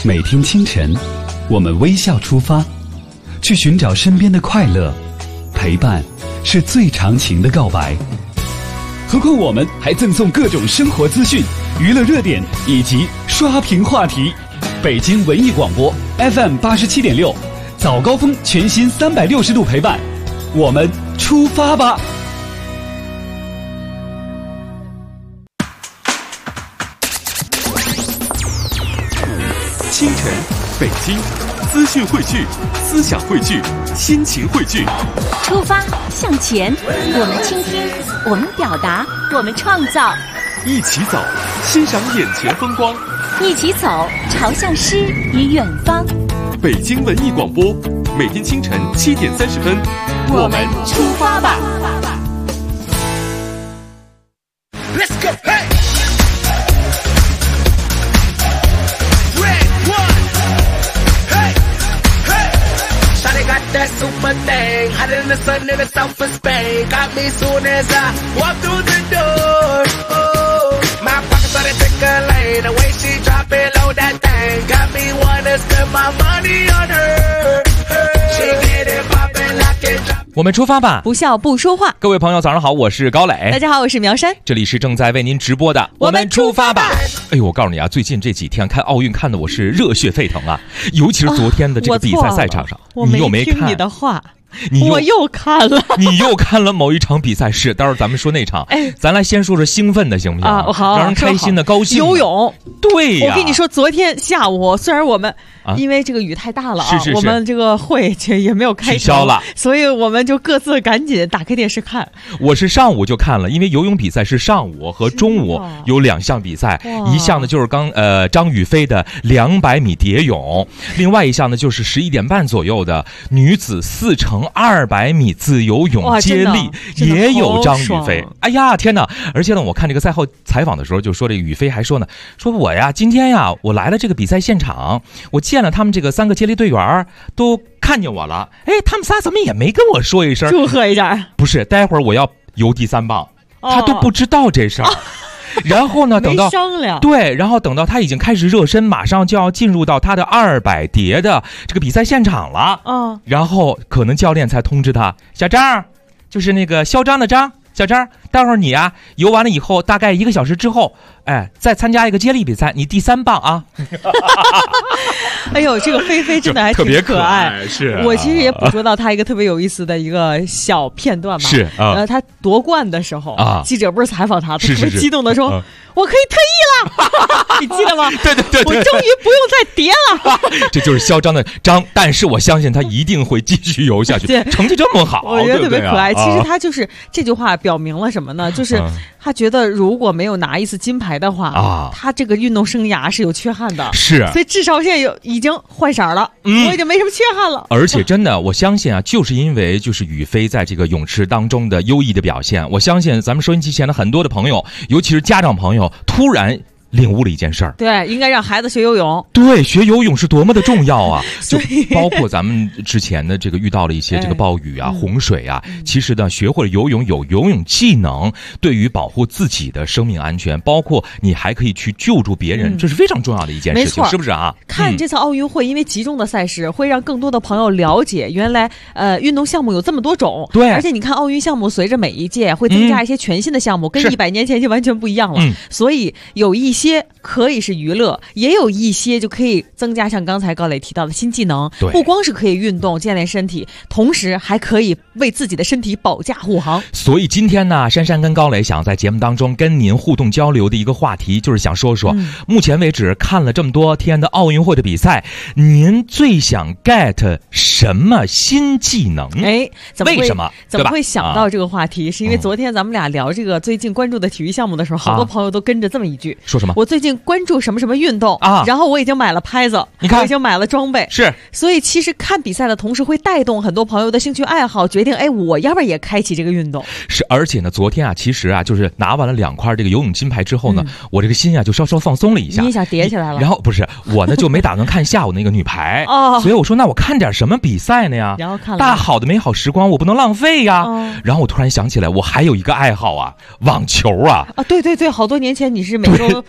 每天清晨，我们微笑出发，去寻找身边的快乐。陪伴是最长情的告白。何况我们还赠送各种生活资讯、娱乐热点以及刷屏话题。北京文艺广播 FM 87.6，早高峰全新360度陪伴，我们出发吧！ 清晨，北京，资讯汇聚，思想汇聚，心情汇聚。 出发向前，我们倾听，我们表达，我们创造。 一起走，欣赏眼前风光。 一起走，朝向诗与远方。 北京文艺广播，每天清晨7点30分， 我们出发吧。 Let's go, hey! That super thing, hotter than the sun in the south of Spain. Got me soon as I walk through the door. Oh, my pockets started tickling. The way she drop it low, that thing got me wanna spend my money on her. She get it poppin', lock it, drop. 我们出发吧， 不笑不说话。 各位朋友早上好，我是高磊。 大家好，我是苗山。 这里是正在为您直播的我们出发吧。 哎呦，我告诉你啊，最近这几天看奥运看的我是热血沸腾啊，尤其是昨天的这个比赛赛场上， 我你又没看听你的话。 我又看了， 你又看了某一场比赛是，待会儿咱们说那场，咱来先说说兴奋的行不行啊？好， 让人开心的、高兴的。 游泳， 对呀。 我跟你说，昨天下午虽然我们因为这个雨太大了啊， 是我们这个会也没有开取消了， 所以我们就各自赶紧打开电视看。 我是上午就看了，因为游泳比赛是上午和中午有2项比赛，一项呢就是张雨霏的200米蝶泳，另外一项呢就是11点半左右的女子4×200米自由泳接力，也有张雨霏。哎呀天哪！而且呢，我看这个赛后采访的时候就说，这个雨霏还说呢，说我呀今天呀我来了这个比赛现场，我见了他们这个3个接力队员都看见我了，哎，他们仨怎么也没跟我说一声祝贺一下？ 不是，待会儿我要游第3棒，他都不知道这事儿。然后呢，等到商量对，然后等到他已经开始热身，马上就要进入到他的200蝶的这个比赛现场了。然后可能教练才通知他，小张，就是那个嚣张的张，小张，待会儿你啊游完了以后，大概1个小时之后，哎，再参加一个接力比赛，你第3棒啊。 哎呦，这个菲菲真的还挺特别可爱。 是， 我其实也捕捉到他一个特别有意思的一个小片段吧。 是他夺冠的时候记者不是采访他，他特别激动的说：“我可以退役了。”你记得吗？ 对， 我终于不用再蝶了。 这就是嚣张的张，但是我相信他一定会继续游下去，成绩这么好， 我觉得特别可爱。其实他就是这句话表明了什么呢？就是他觉得如果没有拿一次金牌的话，他这个运动生涯是有缺憾的。 是， 所以至少现在已经换色了，我已经没什么缺憾了。 而且真的，我相信啊，就是因为就是雨霏在这个泳池当中的优异的表现，我相信咱们收音机前的很多的朋友，尤其是家长朋友，突然领悟了一件事儿， 对，应该让孩子学游泳。 对，学游泳是多么的重要啊！就包括咱们之前的这个遇到了一些这个暴雨啊、洪水啊，其实呢，学会了游泳，有游泳技能，对于保护自己的生命安全，包括你还可以去救助别人，这是非常重要的一件事情，是不是啊？ 看这次奥运会，因为集中的赛事，会让更多的朋友了解原来运动项目有这么多种。 对， 而且你看奥运项目随着每一届会增加一些全新的项目，跟100年前就完全不一样了。所以有一些可以是娱乐，也有一些就可以增加像刚才高磊提到的新技能，不光是可以运动健练身体，同时还可以为自己的身体保驾护航。 所以今天呢，珊珊跟高磊想在节目当中跟您互动交流的一个话题，就是想说说目前为止看了这么多天的奥运会的比赛，您最想 get 什么新技能？ 哎， 为什么？ 怎么会想到这个话题？是因为昨天咱们俩聊这个最近关注的体育项目的时候，好多朋友都跟着这么一句， 说什么？ 我最近关注什么什么运动啊，然后我已经买了拍子， 你看我已经买了装备， 是， 所以其实看比赛的同时会带动很多朋友的兴趣爱好，决定哎，我要不然也开启这个运动。 是，而且呢，昨天啊，其实啊，就是拿完了2块这个游泳金牌之后呢，我这个心啊就稍稍放松了一下， 你也想叠起来了。 然后不是我呢就没打算看下午那个女排所以我说那我看点什么比赛呢呀？ 然后看了大好的美好时光我不能浪费呀。然后我突然想起来，我还有一个爱好啊，网球啊。 对对对，好多年前你是每周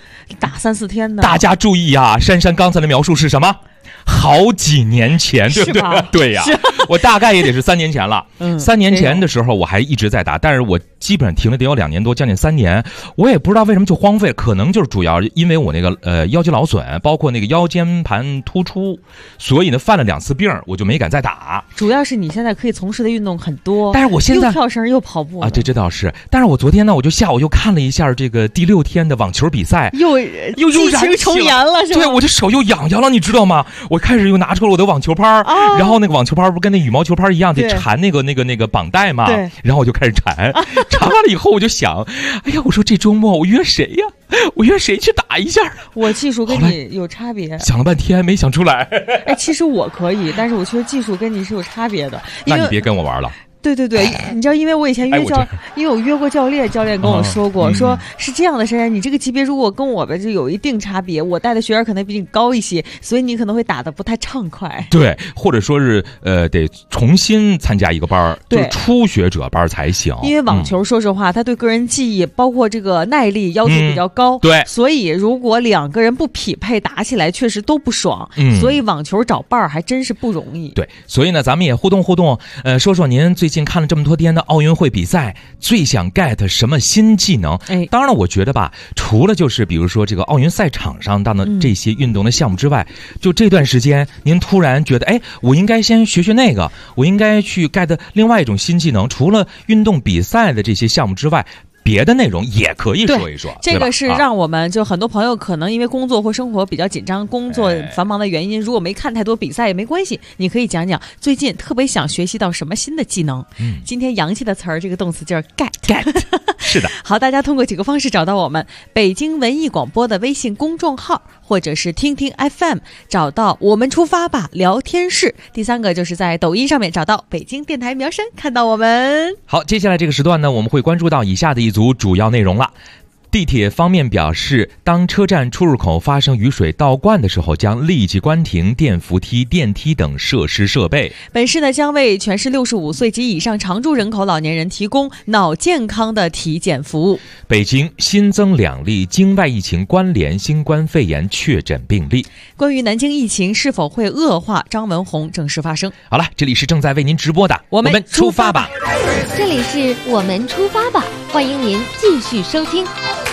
打3-4天的。 大家注意啊，珊珊刚才的描述是什么？好几年前，对不对？对呀，我大概也得是3年前了。3年前的时候我还一直在打，但是我基本上停了得有2年多，将近3年。我也不知道为什么就荒废了，可能就是主要因为我那个腰肌劳损，包括那个腰间盘突出，所以呢犯了2次病，我就没敢再打。 主要是你现在可以从事的运动很多， 但是我现在又跳绳又跑步啊，这倒是。但是我昨天呢，我就下午又看了一下这个第6天的网球比赛， 又激情重燃了，是吧？ 对，我这手又痒痒了，你知道吗？我开始又拿出了我的网球拍，然后那个网球拍不跟那羽毛球拍一样得缠那个绑带嘛，然后我就开始缠，缠完了以后我就想，哎呀，我说这周末我约谁呀？我约谁去打一下？我技术跟你有差别， 想了半天没想出来。 哎，其实我可以，但是我觉得技术跟你是有差别的。 那你别跟我玩了。 对，你知道，因为我以前因为我约过教练，教练跟我说过，说是这样的，珊珊，你这个级别如果跟我们就有一定差别，我带的学员可能比你高一些，所以你可能会打得不太畅快。 对，或者说是得重新参加一个班，就是初学者班才行。 因为网球，说实话，它对个人技艺，包括这个耐力要求比较高。 对， 所以如果2个人不匹配，打起来确实都不爽。所以网球找伴儿还真是不容易。 对，所以呢，咱们也互动，说说您最近看了这么多天的奥运会比赛，最想 get 什么新技能？当然了，我觉得吧，除了就是比如说这个奥运赛场上的这些运动的项目之外，就这段时间您突然觉得，我应该先学那个，我应该去 get 另外一种新技能，除了运动比赛的这些项目之外，别的内容也可以说一说。 这个是让我们就很多朋友可能因为工作或生活比较紧张，工作繁忙的原因，如果没看太多比赛也没关系，你可以讲讲最近特别想学习到什么新的技能。今天洋气的词儿，这个动词就是 get。 是的。 好，大家通过几个方式找到我们北京文艺广播的微信公众号，或者是听听 FM 找到我们出发吧聊天室。第3个就是在抖音上面找到北京电台苗山，看到我们。 好，接下来这个时段呢，我们会关注到以下的一组主要内容了。地铁方面表示，当车站出入口发生雨水倒灌的时候，将立即关停电扶梯、电梯等设施设备。 本市呢将为全市65岁及以上常住人口老年人提供脑健康的体检服务。 北京新增2例境外疫情关联新冠肺炎确诊病例。 关于南京疫情是否会恶化，张文宏正式发声。 好了，这里是正在为您直播的我们出发吧。 这里是我们出发吧，欢迎您继续收听。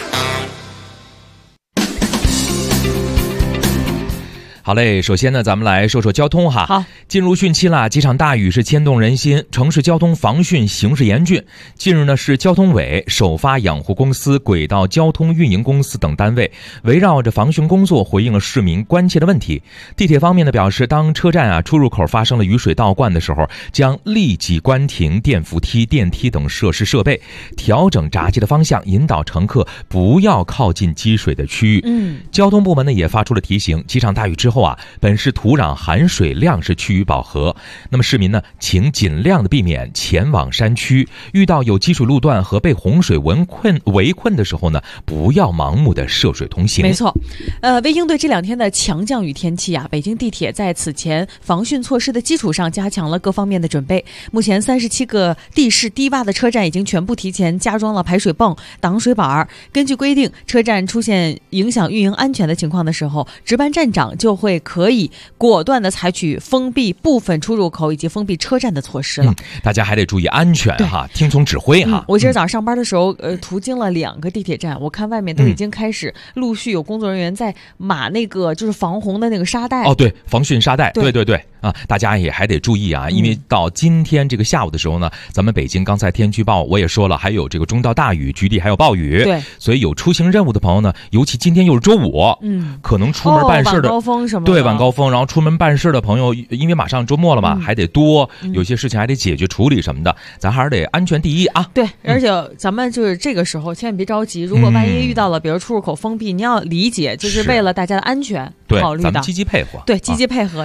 好嘞，首先呢，咱们来说说交通哈。 好， 进入汛期了，几场大雨是牵动人心，城市交通防汛形势严峻。近日呢，市交通委首发养护公司、轨道交通运营公司等单位围绕着防汛工作回应了市民关切的问题。地铁方面呢表示，当车站出入口发生了雨水倒灌的时候，将立即关停电扶梯、电梯等设施设备，调整闸机的方向，引导乘客不要靠近积水的区域。交通部门呢也发出了提醒，几场大雨之后本市土壤含水量是趋于饱和，那么市民呢，请尽量的避免前往山区，遇到有积水路段和被洪水围困的时候呢，不要盲目的涉水通行。 没错，为应对这2天的强降雨天气北京地铁在此前防汛措施的基础上加强了各方面的准备。目前37个地势低洼的车站已经全部提前加装了排水泵、挡水板。根据规定，车站出现影响运营安全的情况的时候，值班站长就会可以果断的采取封闭部分出入口以及封闭车站的措施了。 大家还得注意安全听从指挥我今儿早上上班的时候途经了2个地铁站，我看外面都已经开始陆续有工作人员在码那个就是防洪的那个沙袋。 对，防汛沙袋。对大家也还得注意因为到今天这个下午的时候呢，咱们北京刚才天气预报我也说了，还有这个中到大雨，局地还有暴雨。 对， 所以有出行任务的朋友呢，尤其今天又是周五，可能出门办事的晚高峰什么的。 对，晚高峰，然后出门办事的朋友，因为马上周末了嘛，还得多，有些事情还得解决处理什么的，咱还是得安全第一对，而且咱们就是这个时候千万别着急，如果万一遇到了比如出入口封闭，你要理解，就是为了大家的安全考虑的。 咱们积极配合。 对，积极配合一下。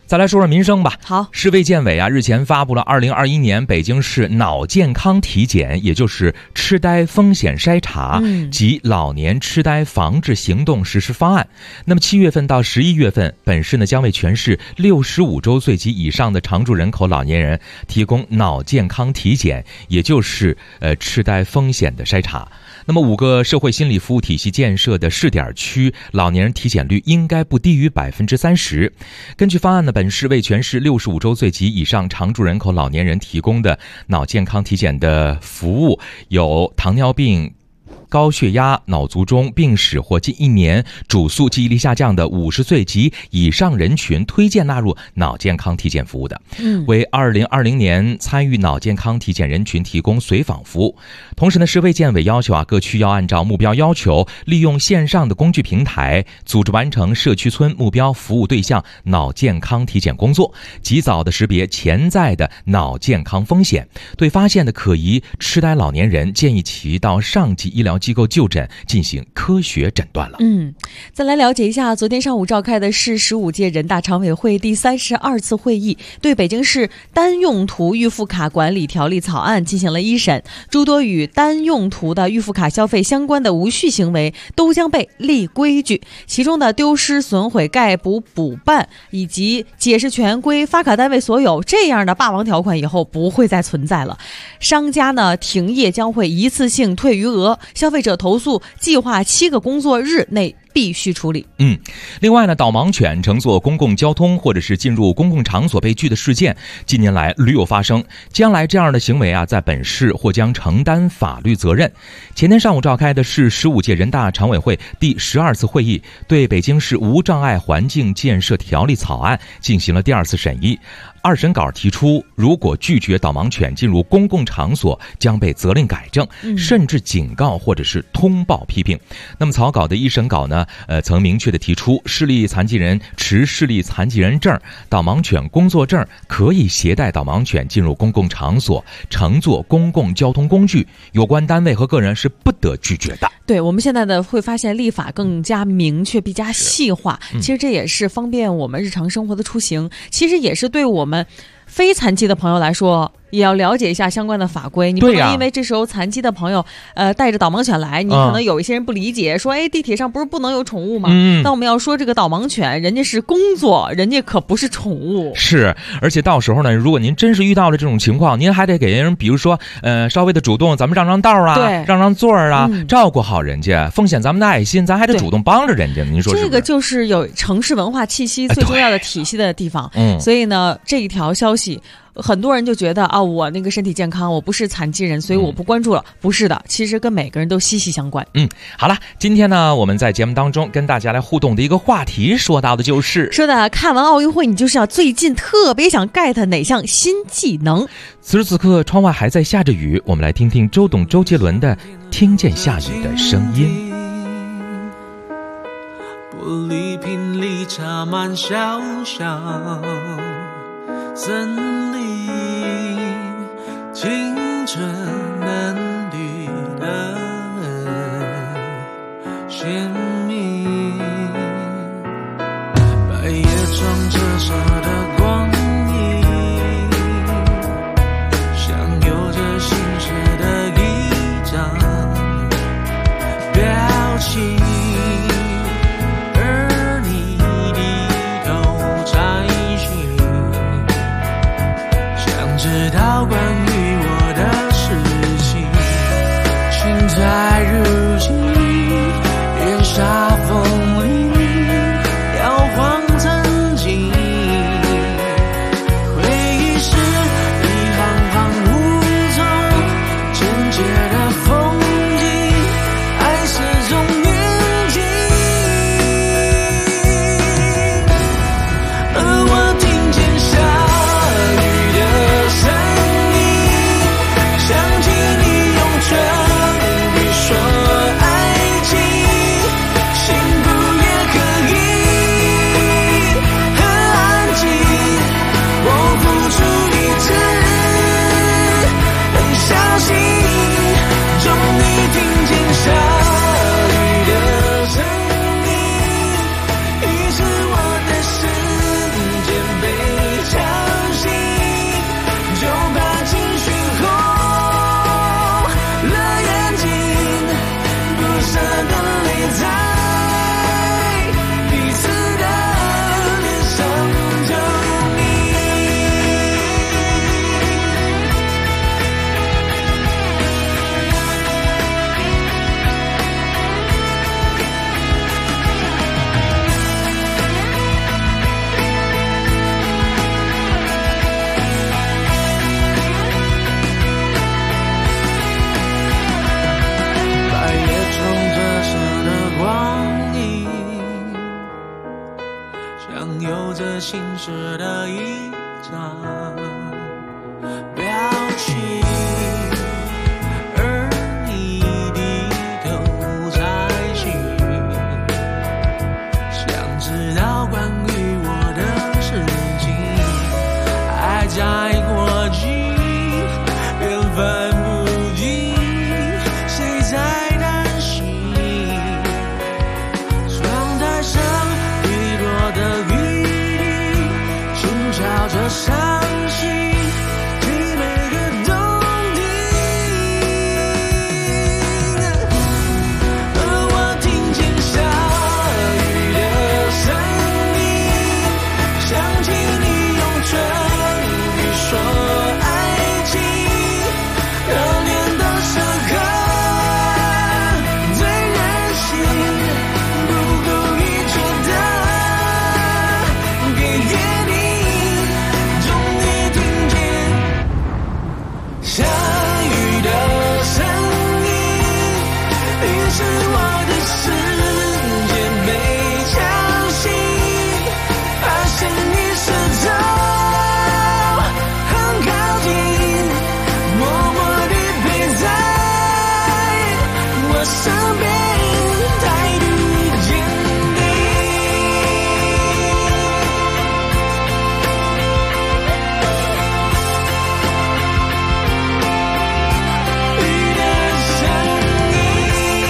再来说说民生吧。 好， 市卫健委日前发布了2021年北京市脑健康体检，也就是痴呆风险筛查及老年痴呆防治行动实施方案。那么7月份到11月份，本市将为全市65周岁及以上的常住人口老年人提供脑健康体检，也就是痴呆风险的筛查。那么5个社会心理服务体系建设的试点区老年人体检率应该不低于30%。根据方案呢，本市为全市65周岁及以上常住人口老年人提供的脑健康体检的服务有糖尿病、高血压、脑卒中病史或近1年主诉记忆力下降的50岁及以上人群推荐纳入脑健康体检服务的，为2020年参与脑健康体检人群提供随访服务。同时呢，市卫健委要求各区要按照目标要求，利用线上的工具平台，组织完成社区村目标服务对象脑健康体检工作，及早的识别潜在的脑健康风险，对发现的可疑痴呆老年人，建议其到上级医疗机构就诊，进行科学诊断了。 再来了解一下，昨天上午召开的是15届人大常委会第32次会议，对北京市单用途预付卡管理条例草案进行了一审，诸多与单用途的预付卡消费相关的无序行为都将被立规矩，其中的丢失、损毁、盖补、补办以及解释权归发卡单位所有这样的霸王条款以后不会再存在了。商家呢停业将会一次性退余额，消费者投诉计划7个工作日内必须处理。 另外呢，导盲犬乘坐公共交通或者是进入公共场所被拒的事件，近年来屡有发生。将来这样的行为在本市或将承担法律责任。前天上午召开的是15届人大常委会第12次会议，对北京市无障碍环境建设条例草案进行了第2次审议。2审稿提出，如果拒绝导盲犬进入公共场所，将被责令改正，甚至警告或者是通报批评。那么草稿的1审稿呢，曾明确的提出，视力残疾人持视力残疾人证、导盲犬工作证可以携带导盲犬进入公共场所，乘坐公共交通工具，有关单位和个人是不得拒绝的。 对，我们现在的会发现立法更加明确，更加细化，其实这也是方便我们日常生活的出行，其实也是对我们非残疾的朋友来说也要了解一下相关的法规。你不能因为这时候残疾的朋友带着导盲犬来，你可能有一些人不理解，说地铁上不是不能有宠物吗？那我们要说这个导盲犬人家是工作，人家可不是宠物。 是，而且到时候呢，如果您真是遇到了这种情况，您还得给人比如说稍微的主动，咱们让道让座照顾好人家，奉献咱们的爱心，咱还得主动帮着人家。您说是不是？ 这个就是有城市文化气息最重要的体系的地方。所以呢，这一条消息很多人就觉得我那个身体健康，我不是残疾人，所以我不关注了。不是的，其实跟每个人都息息相关。 好了，今天呢，我们在节目当中跟大家来互动的一个话题，说到的就是看完奥运会，你就是要最近特别想 get 哪项新技能。 此时此刻，窗外还在下着雨，我们来听听周杰伦的《听见下雨的声音》。 玻璃瓶里插满小小森林，清澈嫩绿的鲜明，白叶窗折射的光影，像有着心事的一张表情，而你低头摘星，想知道关于我的事情，请在日记沙风里摇晃曾经， 有着心事的一张表情，而你低头才行，想知道关于我的事情，爱在过境，缘分不尽，谁在担心？窗台上滴落的雨滴，轻敲着伤心，替每个冬天。而我听见下雨的声音，想起你用唇语说爱情，热恋的时刻最任性，不顾一切的给点你，终于听见下雨的声音，于是我的世界被敲醒，发现你始终很靠近，默默地陪在我身边，态度坚定。雨的声音。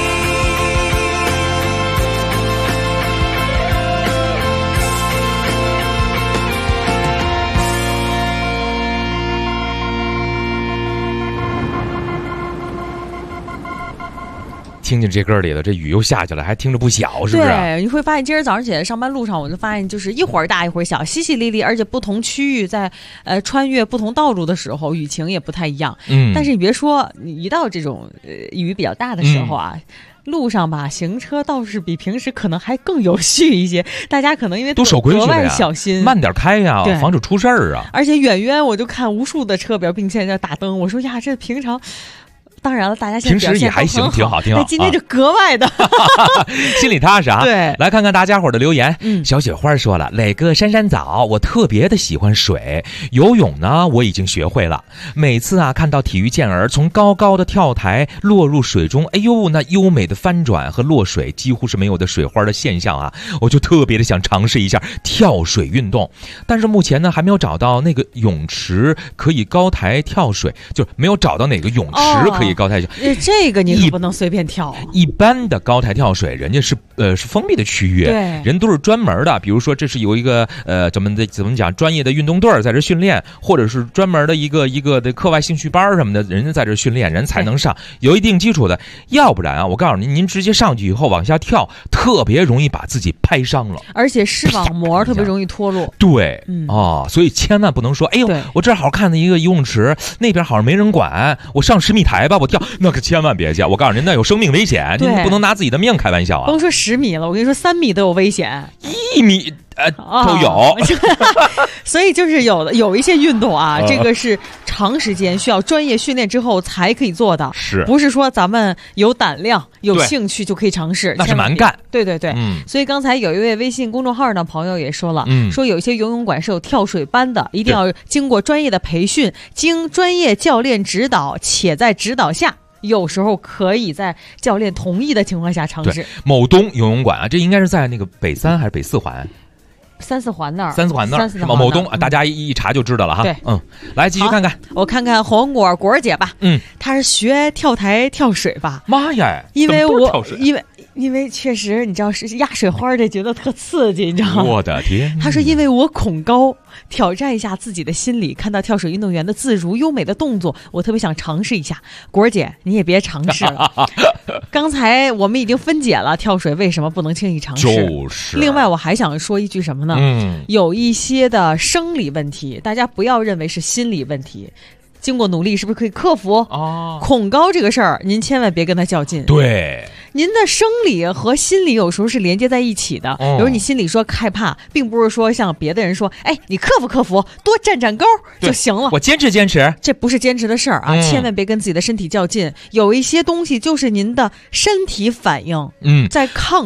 听进这歌里了，这雨又下去了，还听着不小，是不是？ 对，你会发现今儿早上起来上班路上，我就发现就是一会儿大一会儿小，淅淅沥沥，而且不同区域在穿越不同道路的时候，雨情也不太一样。但是你别说，你一到这种雨比较大的时候啊。路上吧，行车倒是比平时可能还更有序一些，大家可能因为都守规矩格外了呀， 小心， 慢点开呀，防止出事儿啊。 而且远远我就看无数的车边并且在打灯，我说呀，这平常。当然了，大家现在平时也还行，挺好，挺好。 但今天就格外的， 心里踏实啊。 对， 来看看大家伙的留言。小雪花说了，磊哥珊珊早，我特别的喜欢水，游泳呢我已经学会了。每次啊看到体育健儿从高高的跳台落入水中，哎呦，那优美的翻转和落水几乎是没有的水花的现象啊，我就特别的想尝试一下跳水运动。但是目前呢还没有找到那个泳池可以高台跳水，就没有找到哪个泳池可以高台跳， 这个你可不能随便跳。 一般的高台跳水，人家是封闭的区域， 对， 人都是专门的。比如说，这是有一个怎么讲专业的运动队在这训练，或者是专门的一个的课外兴趣班什么的，人家在这训练，人才能上，有一定基础的。要不然啊，我告诉您，您直接上去以后往下跳，特别容易把自己拍伤了， 而且视网膜特别容易脱落。 对，所以千万不能说，哎呦，我这儿好看的一个游泳池，那边好像没人管，我上10米台吧。我跳，那可千万别跳！我告诉您，那有生命危险，您不能拿自己的命开玩笑啊！ 甭说10米了，我跟你说3米都有危险 ，1米都有。 所以就是有一些运动啊，这个是长时间需要专业训练之后才可以做的，不是说咱们有胆量、有兴趣就可以尝试， 那是蛮干。 对对对，所以刚才有一位微信公众号的朋友也说了，说有一些游泳馆是有跳水班的，一定要经过专业的培训，经专业教练指导，且在指导下。有时候可以在教练同意的情况下尝试。 某东游泳馆啊，这应该是在那个北3还是北4环 ？3、4环那儿 ，3、4环那儿是吧？某东啊，大家一查就知道了哈。 对， 来继续看看， 我看看红果姐吧。她是学跳台跳水吧？ 妈呀！ 因为确实你知道是压水花的，觉得特刺激，你知道吗？ 我的天！ 她说因为我恐高，挑战一下自己的心理，看到跳水运动员的自如优美的动作，我特别想尝试一下。果儿姐，你也别尝试了。刚才我们已经分解了跳水为什么不能轻易尝试。 就是。 另外，我还想说一句什么呢？有一些的生理问题，大家不要认为是心理问题。经过努力是不是可以克服？恐高这个事儿，您千万别跟他较劲。 对， 您的生理和心理有时候是连接在一起的。比如你心里说害怕，并不是说像别的人说，哎，你克服克服，多站站高就行了。 我坚持坚持， 这不是坚持的事儿啊！千万别跟自己的身体较劲。有一些东西就是您的身体反应，在抗拒。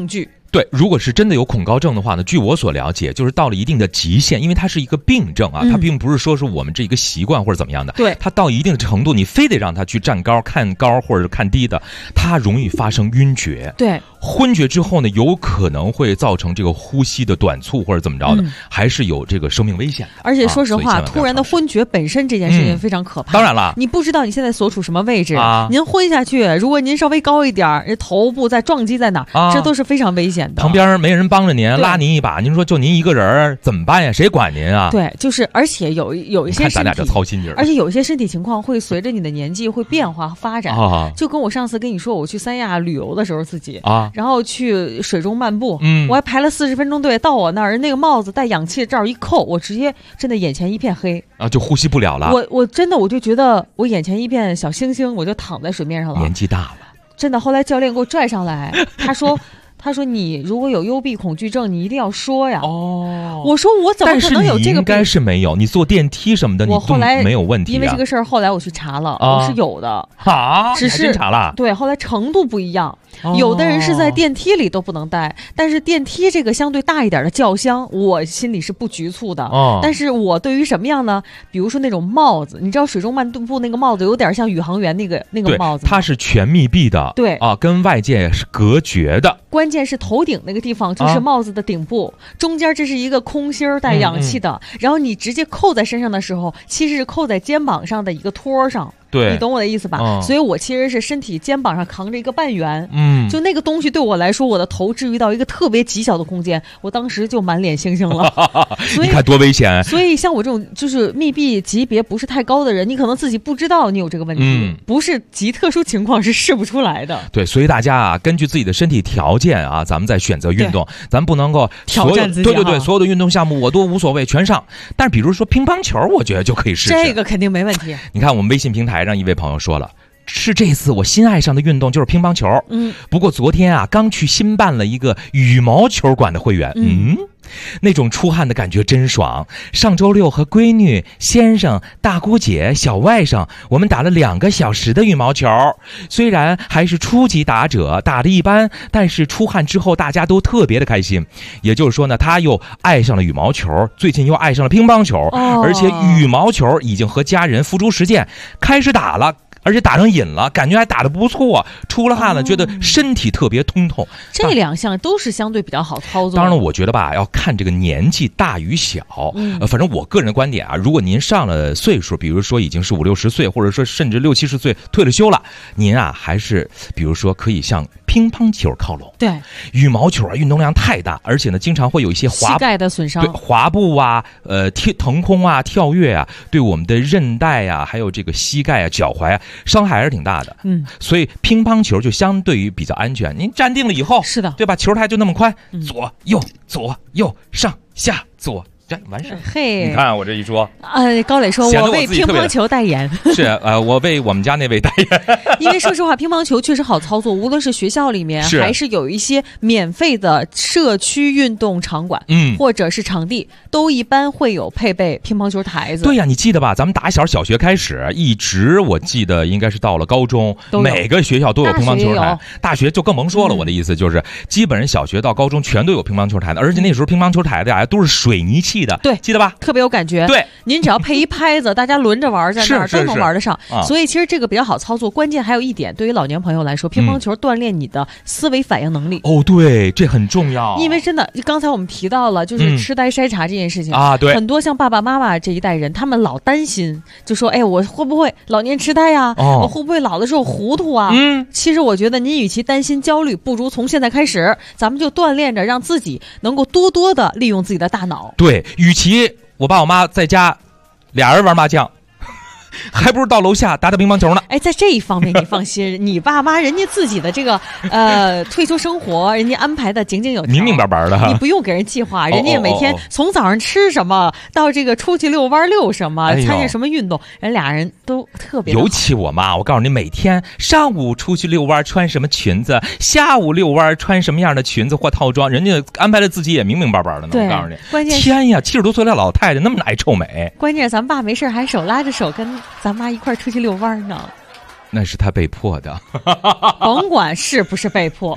对，如果是真的有恐高症的话呢，据我所了解，就是到了一定的极限，因为它是一个病症啊，它并不是说是我们这一个习惯或者怎么样的。 对， 它到一定的程度，你非得让它去站高、看高或者看低的，它容易发生晕厥。 对， 昏厥之后呢，有可能会造成这个呼吸的短促或者怎么着的，还是有这个生命危险的。 而且说实话，突然的昏厥本身这件事情非常可怕。 当然了， 你不知道你现在所处什么位置，您昏下去，如果您稍微高一点，头部再撞击在哪儿，这都是非常危险的。 旁边没人帮着您，拉您一把，您说就您一个人怎么办呀？谁管您啊？ 对，就是而且有一些身体， 咱俩这操心劲儿， 而且有一些身体情况会随着你的年纪会变化发展。就跟我上次跟你说，我去三亚旅游的时候，自己然后去水中漫步，我还排了40分钟队，到我那儿那个帽子带氧气的罩一扣，我直接真的眼前一片黑啊，就呼吸不了了。 我真的我就觉得我眼前一片小星星，我就躺在水面上了。 年纪大了， 真的。后来教练给我拽上来，他说你如果有幽闭恐惧症，你一定要说呀。我说我怎么可能有这个病？ 但是你应该是没有，你坐电梯什么的，你都没有问题。 因为这个事儿，后来我去查了，我是有的。只是真查了。 对，后来程度不一样。有的人是在电梯里都不能待，但是电梯这个相对大一点的轿厢，我心里是不局促的。但是我对于什么样呢？比如说那种帽子，你知道水中漫步那个帽子有点像宇航员那个帽子， 它是全密闭的， 对跟外界是隔绝的。 关键是头顶那个地方就是帽子的顶部，中间这是一个空心儿带氧气的，然后你直接扣在身上的时候，其实是扣在肩膀上的一个托上。 对， 你懂我的意思吧？所以我其实是身体肩膀上扛着一个半圆，就那个东西对我来说，我的头置于到一个特别极小的空间，我当时就满脸星星了。所以你看多危险！ 所以像我这种就是密闭级别不是太高的人，你可能自己不知道你有这个问题，不是极特殊情况是试不出来的。 对，所以大家啊，根据自己的身体条件啊，咱们再选择运动，咱不能够挑战自己。 对，所有的运动项目我都无所谓，全上。但是比如说乒乓球，我觉得就可以试试。 这个肯定没问题。 你看我们微信平台上一位朋友说了。是这次我新爱上的运动就是乒乓球，不过昨天啊刚去新办了一个羽毛球馆的会员，那种出汗的感觉真爽。上周六和闺女、先生、大姑姐、小外甥，我们打了2个小时的羽毛球。虽然还是初级打者，打得一般，但是出汗之后大家都特别的开心。也就是说呢，他又爱上了羽毛球，最近又爱上了乒乓球，而且羽毛球已经和家人付诸实践，开始打了。而且打上瘾了，感觉还打得不错，出了汗了，觉得身体特别通透。 这2项都是相对比较好操作。 当然了，我觉得吧，要看这个年纪大与小。反正我个人的观点啊，如果您上了岁数，比如说已经是50、60岁，或者说甚至60、70岁退了休了，您啊还是比如说可以向乒乓球靠拢。 对， 羽毛球啊运动量太大，而且呢经常会有一些膝盖的损伤。 对，滑步啊，腾空啊，跳跃啊，对我们的韧带啊，还有这个膝盖啊、脚踝啊。伤害还是挺大的，所以乒乓球就相对于比较安全。您站定了以后， 是的， 对吧？球台就那么宽，左右左右上下左。这完事。 嘿， 你看我这一说， 高磊说我为乒乓球代言， 是我为我们家那位代言。 因为说实话，乒乓球确实好操作，无论是学校里面，还是有一些免费的社区运动场馆，或者是场地，都一般会有配备乒乓球台子。 对呀，你记得吧？咱们打小学开始，一直我记得应该是到了高中，每个学校都有乒乓球台，大学就更甭说了。我的意思就是，基本上小学到高中全都有乒乓球台的，而且那时候乒乓球台的都是水泥砌的， 对， 记得吧？ 特别有感觉。 对， 您只要配一拍子，大家轮着玩，在那儿都能玩得上。所以其实这个比较好操作。关键还有一点，对于老年朋友来说，乒乓球锻炼你的思维反应能力。 对，这很重要。 因为真的，刚才我们提到了，就是痴呆筛查这件事情对， 很多像爸爸妈妈这一代人，他们老担心，就说：“哎，我会不会老年痴呆呀？我会不会老的时候糊涂啊？”其实我觉得，您与其担心焦虑，不如从现在开始，咱们就锻炼着，让自己能够多多的利用自己的大脑。 对，与其我爸我妈在家俩人玩麻将，还不如到楼下打乒乓球呢。 在这一方面你放心，你爸妈人家自己的这个退休生活，人家安排的井井有条， 明明白白的， 你不用给人计划，人家每天从早上吃什么到这个出去遛弯遛什么，参加什么运动，人俩人都特别好。 尤其我妈，我告诉你，每天上午出去遛弯穿什么裙子，下午遛弯穿什么样的裙子或套装，人家安排的自己也明明白白的呢。我告诉你， 关键天呀，70多岁的老太太那么爱臭美， 关键咱爸没事还手拉着手跟咱妈一块出去遛弯呢。 那是他被迫的。 甭管是不是被迫，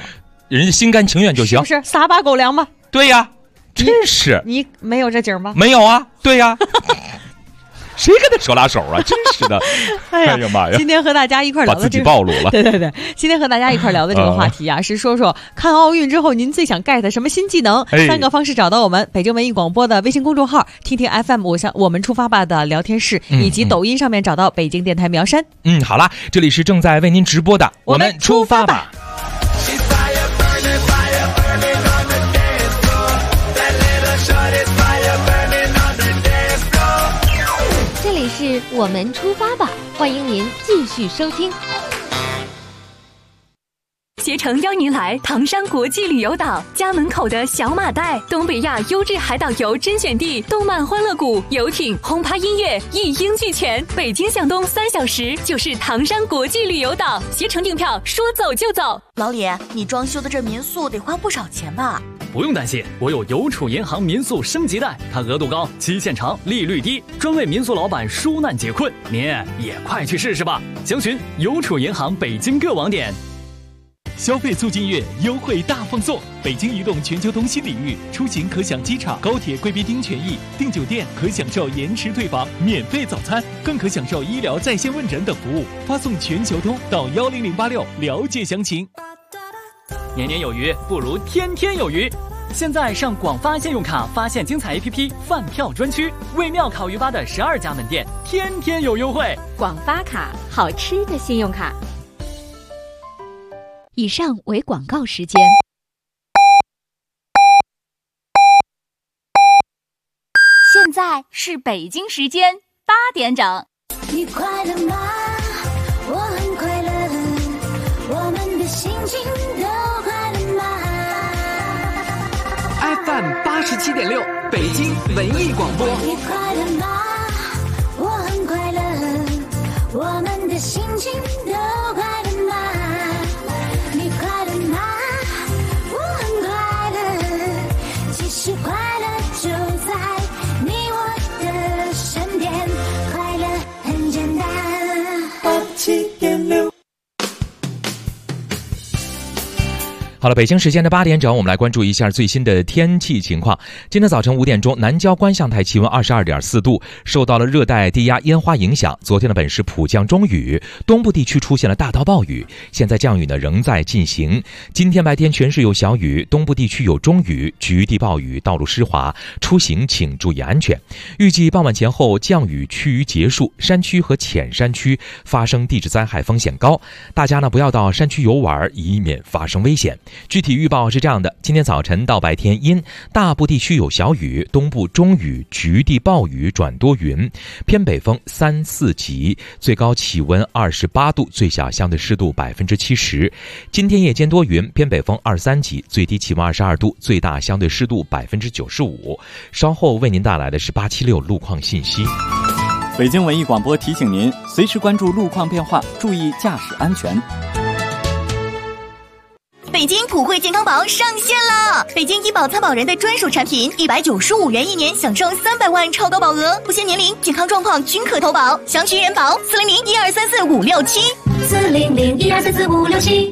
人家心甘情愿就行， 是不是撒把狗粮吧？ 对呀，真是你没有这劲儿吗？ 没有啊，对呀。谁跟他手拉手啊？真是的！ 哎呀妈呀！ 今天和大家一块聊的把自己暴露了。 对，今天和大家一块聊的这个话题啊，是说说看奥运之后您最想 get 什么新技能？3个方式找到我们北京文艺广播的微信公众号，听听 FM 我们出发吧的聊天室，以及抖音上面找到北京电台苗山。 好啦，这里是正在为您直播的我们出发吧。 这里是我们出发吧，欢迎您继续收听。 携程邀您来唐山国际旅游岛，家门口的小马岱，东北亚优质海岛游甄选地，动漫欢乐谷、游艇、轰趴音乐一应俱全。北京向东3小时就是唐山国际旅游岛，携程订票说走就走。 老李，你装修的这民宿得花不少钱吧？ 不用担心，我有邮储银行民宿升级贷，它额度高，期限长，利率低，专为民宿老板纾难解困。您也快去试试吧！详询邮储银行北京各网点。 消费促进月优惠大放送，北京移动全球通新领域，出行可享机场、高铁贵宾厅权益，订酒店可享受延迟退房、免费早餐，更可享受医疗在线问诊等服务。发送全球通到10086了解详情。 年年有余，不如天天有余。现在上广发信用卡发现精彩 APP 饭票专区，为庙烤鱼吧的12家门店天天有优惠。 广发卡，好吃的信用卡。 以上为广告时间。 现在是北京时间8点整。 你快乐吗？我很快乐，我们的心情都快乐吗 ？FM 87.6，北京文艺广播。 你快乐吗？我很快乐，我们的心情都快乐吗？你快乐吗？我很快乐，其实快乐就在你我的身边，快乐很简单。87.6。 好了，北京时间的8点整，我们来关注一下最新的天气情况。今天早晨5点钟，南郊观象台气温22.4度，受到了热带低压烟花影响，昨天的本市普降中雨，东部地区出现了大到暴雨，现在降雨呢仍在进行。今天白天全市有小雨，东部地区有中雨，局地暴雨，道路湿滑，出行请注意安全。预计傍晚前后降雨趋于结束，山区和浅山区发生地质灾害风险高，大家呢不要到山区游玩，以免发生危险。具体预报是这样的，今天早晨到白天阴，大部地区有小雨，东部中雨，局地暴雨转多云，偏北风3、4级，最高气温28度，最小相对湿度70%。今天夜间多云，偏北风2、3级，最低气温22度，最大相对湿度95%。稍后为您带来的是876路况信息。 北京文艺广播提醒您，随时关注路况变化，注意驾驶安全。 北京普惠健康宝上线了！北京医保参保人的专属产品，195元1年，享受300万超高保额，不限年龄、健康状况均可投保。详询人保400-1234-567，400-1234-567。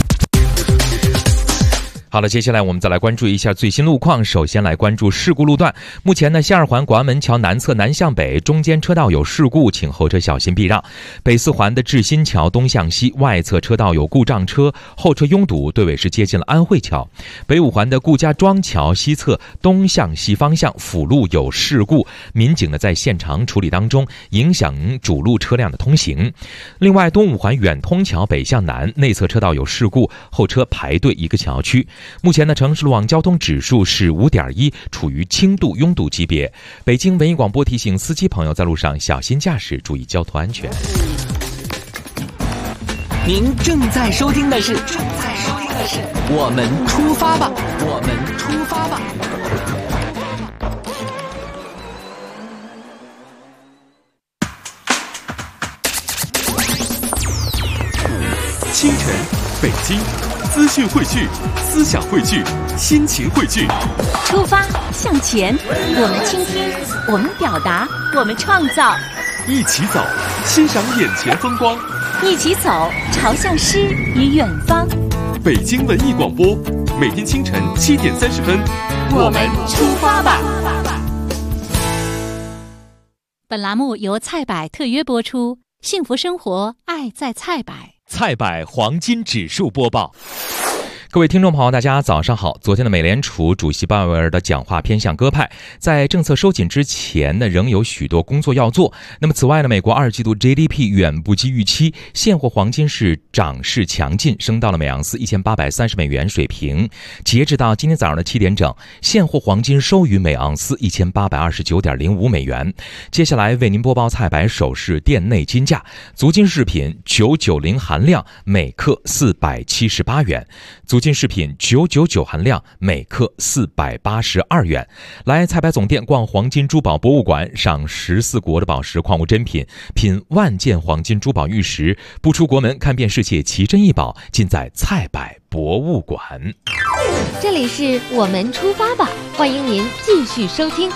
好了，接下来我们再来关注一下最新路况。首先来关注事故路段。目前呢，西二环广安门桥南侧南向北中间车道有事故，请后车小心避让。北四环的志新桥东向西外侧车道有故障车，后车拥堵，队尾是接近了安慧桥。北五环的顾家庄桥西侧东向西方向辅路有事故，民警呢在现场处理当中，影响主路车辆的通行。另外，东五环远通桥北向南内侧车道有事故，后车排队一个桥区。目前呢，城市路网交通指数是5.1，处于轻度拥堵级别。北京文艺广播提醒司机朋友在路上小心驾驶，注意交通安全。 您正在收听的是我们出发吧，我们出发吧。 清晨，北京。资讯汇聚，思想汇聚，心情汇聚。 出发向前，我们倾听，我们表达，我们创造。 一起走，欣赏眼前风光。 一起走，朝向诗与远方。 北京文艺广播，每天清晨7点30分， 我们出发吧。 本栏目由菜百特约播出，幸福生活，爱在菜百。 菜百黄金指数播报。各位听众朋友，大家早上好。昨天的美联储主席鲍威尔的讲话偏向鸽派，在政策收紧之前呢，仍有许多工作要做。那么此外呢，美国2季度 GDP 远不及预期，现货黄金是涨势强劲，升到了每盎司1830美元水平。截止到今天早上的7点整，现货黄金收于每盎司1829.05美元。接下来为您播报菜百首饰店内金价，足金饰品990含量每克478元，足金饰品999含量每克482元。来菜百总店逛黄金珠宝博物馆，赏14国的宝石矿物珍品，品万件黄金珠宝玉石，不出国门看遍世界奇珍异宝，尽在菜百博物馆。 这里是我们出发吧，欢迎您继续收听。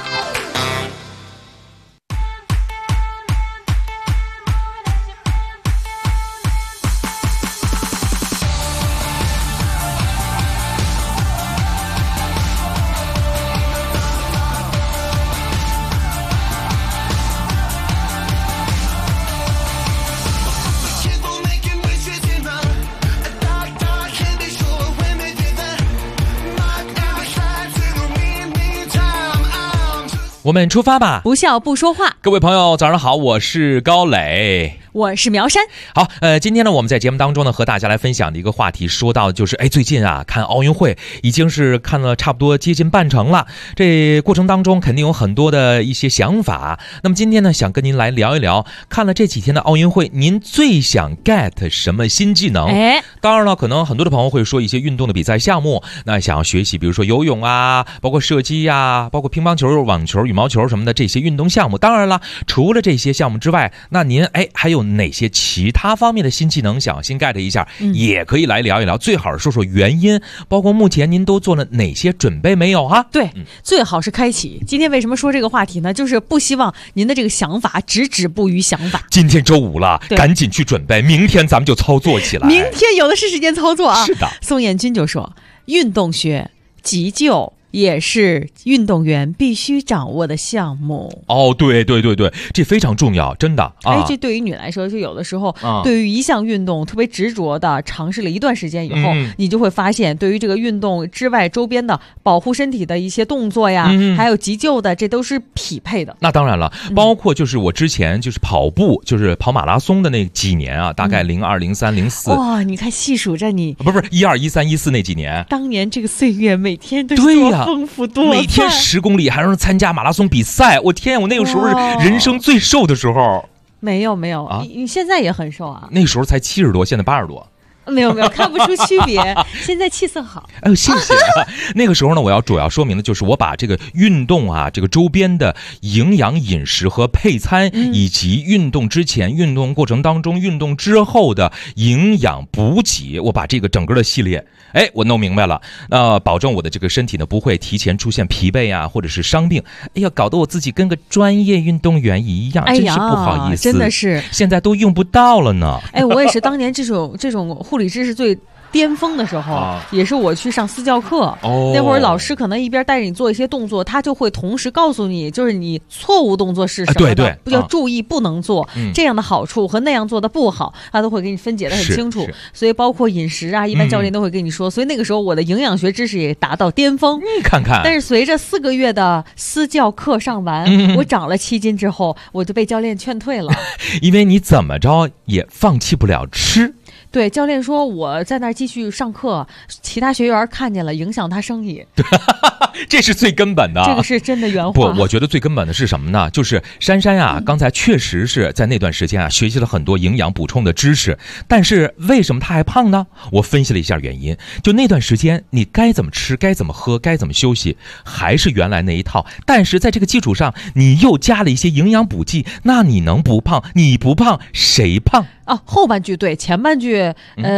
我们出发吧， 不笑不说话。 各位朋友早上好，我是高磊， 我是苗山。 好，今天呢，我们在节目当中呢，和大家来分享的一个话题，说到就是，最近啊，看奥运会已经是看了差不多接近半程了，这过程当中肯定有很多的一些想法。那么今天呢，想跟您来聊一聊，看了这几天的奥运会，您最想 get 什么新技能？当然了，可能很多的朋友会说一些运动的比赛项目，那想要学习，比如说游泳啊，包括射击啊，包括乒乓球、网球、羽毛球什么的这些运动项目。当然了，除了这些项目之外，那您还有哪些其他方面的新技能想要新 get 一下，也可以来聊一聊，最好说说原因，包括目前您都做了哪些准备没有啊？ 对，最好是开启。今天为什么说这个话题呢？就是不希望您的这个想法只止步于想法。 今天周五了，赶紧去准备，明天咱们就操作起来。 明天有的是时间操作啊！ 是的， 宋彦军就说，运动学急救也是运动员必须掌握的项目。 哦，对，这非常重要，真的啊。 这对于你来说，就有的时候，对于一项运动特别执着的尝试了一段时间以后，你就会发现，对于这个运动之外周边的保护身体的一些动作呀，还有急救的，这都是匹配的。 那当然了，包括就是我之前就是跑步，就是跑马拉松的那几年啊，大概02、03、04。 哇，你看细数着你， 不是12、13、14那几年， 当年这个岁月，每天都对呀。 丰富多， 每天10公里，还让人参加马拉松比赛。我天，我那个时候是人生最瘦的时候。 没有啊，你现在也很瘦啊。 那个时候才70多，现在80多。 没有，看不出区别。现在气色好。 哎呦，谢谢。那个时候呢，我要主要说明的就是，我把这个运动啊，这个周边的营养饮食和配餐，以及运动之前、运动过程当中、运动之后的营养补给，我把这个整个的系列，我弄明白了。保证我的这个身体呢，不会提前出现疲惫啊，或者是伤病。哎呀，搞得我自己跟个专业运动员一样，真是不好意思。 真的是， 现在都用不到了呢。 我也是当年这种护理知识最巅峰的时候，也是我去上私教课，那会儿老师可能一边带着你做一些动作，他就会同时告诉你，就是你错误动作是什么的，要注意不能做，这样的好处和那样做的不好，他都会给你分解得很清楚。所以包括饮食啊，一般教练都会跟你说。所以那个时候我的营养学知识也达到巅峰。 你看看。 但是随着4个月的私教课上完，我长了7斤之后，我就被教练劝退了。 因为你怎么着也放弃不了吃。 对，教练说我在那儿继续上课，其他学员看见了，影响他生意。 这是最根本的。 这个是真的原话。 不，我觉得最根本的是什么呢？就是珊珊啊，刚才确实是在那段时间啊，学习了很多营养补充的知识。但是为什么她还胖呢？我分析了一下原因，就那段时间你该怎么吃，该怎么喝，该怎么休息，还是原来那一套。但是在这个基础上，你又加了一些营养补剂，那你能不胖？你不胖谁胖？ 后半句对，前半句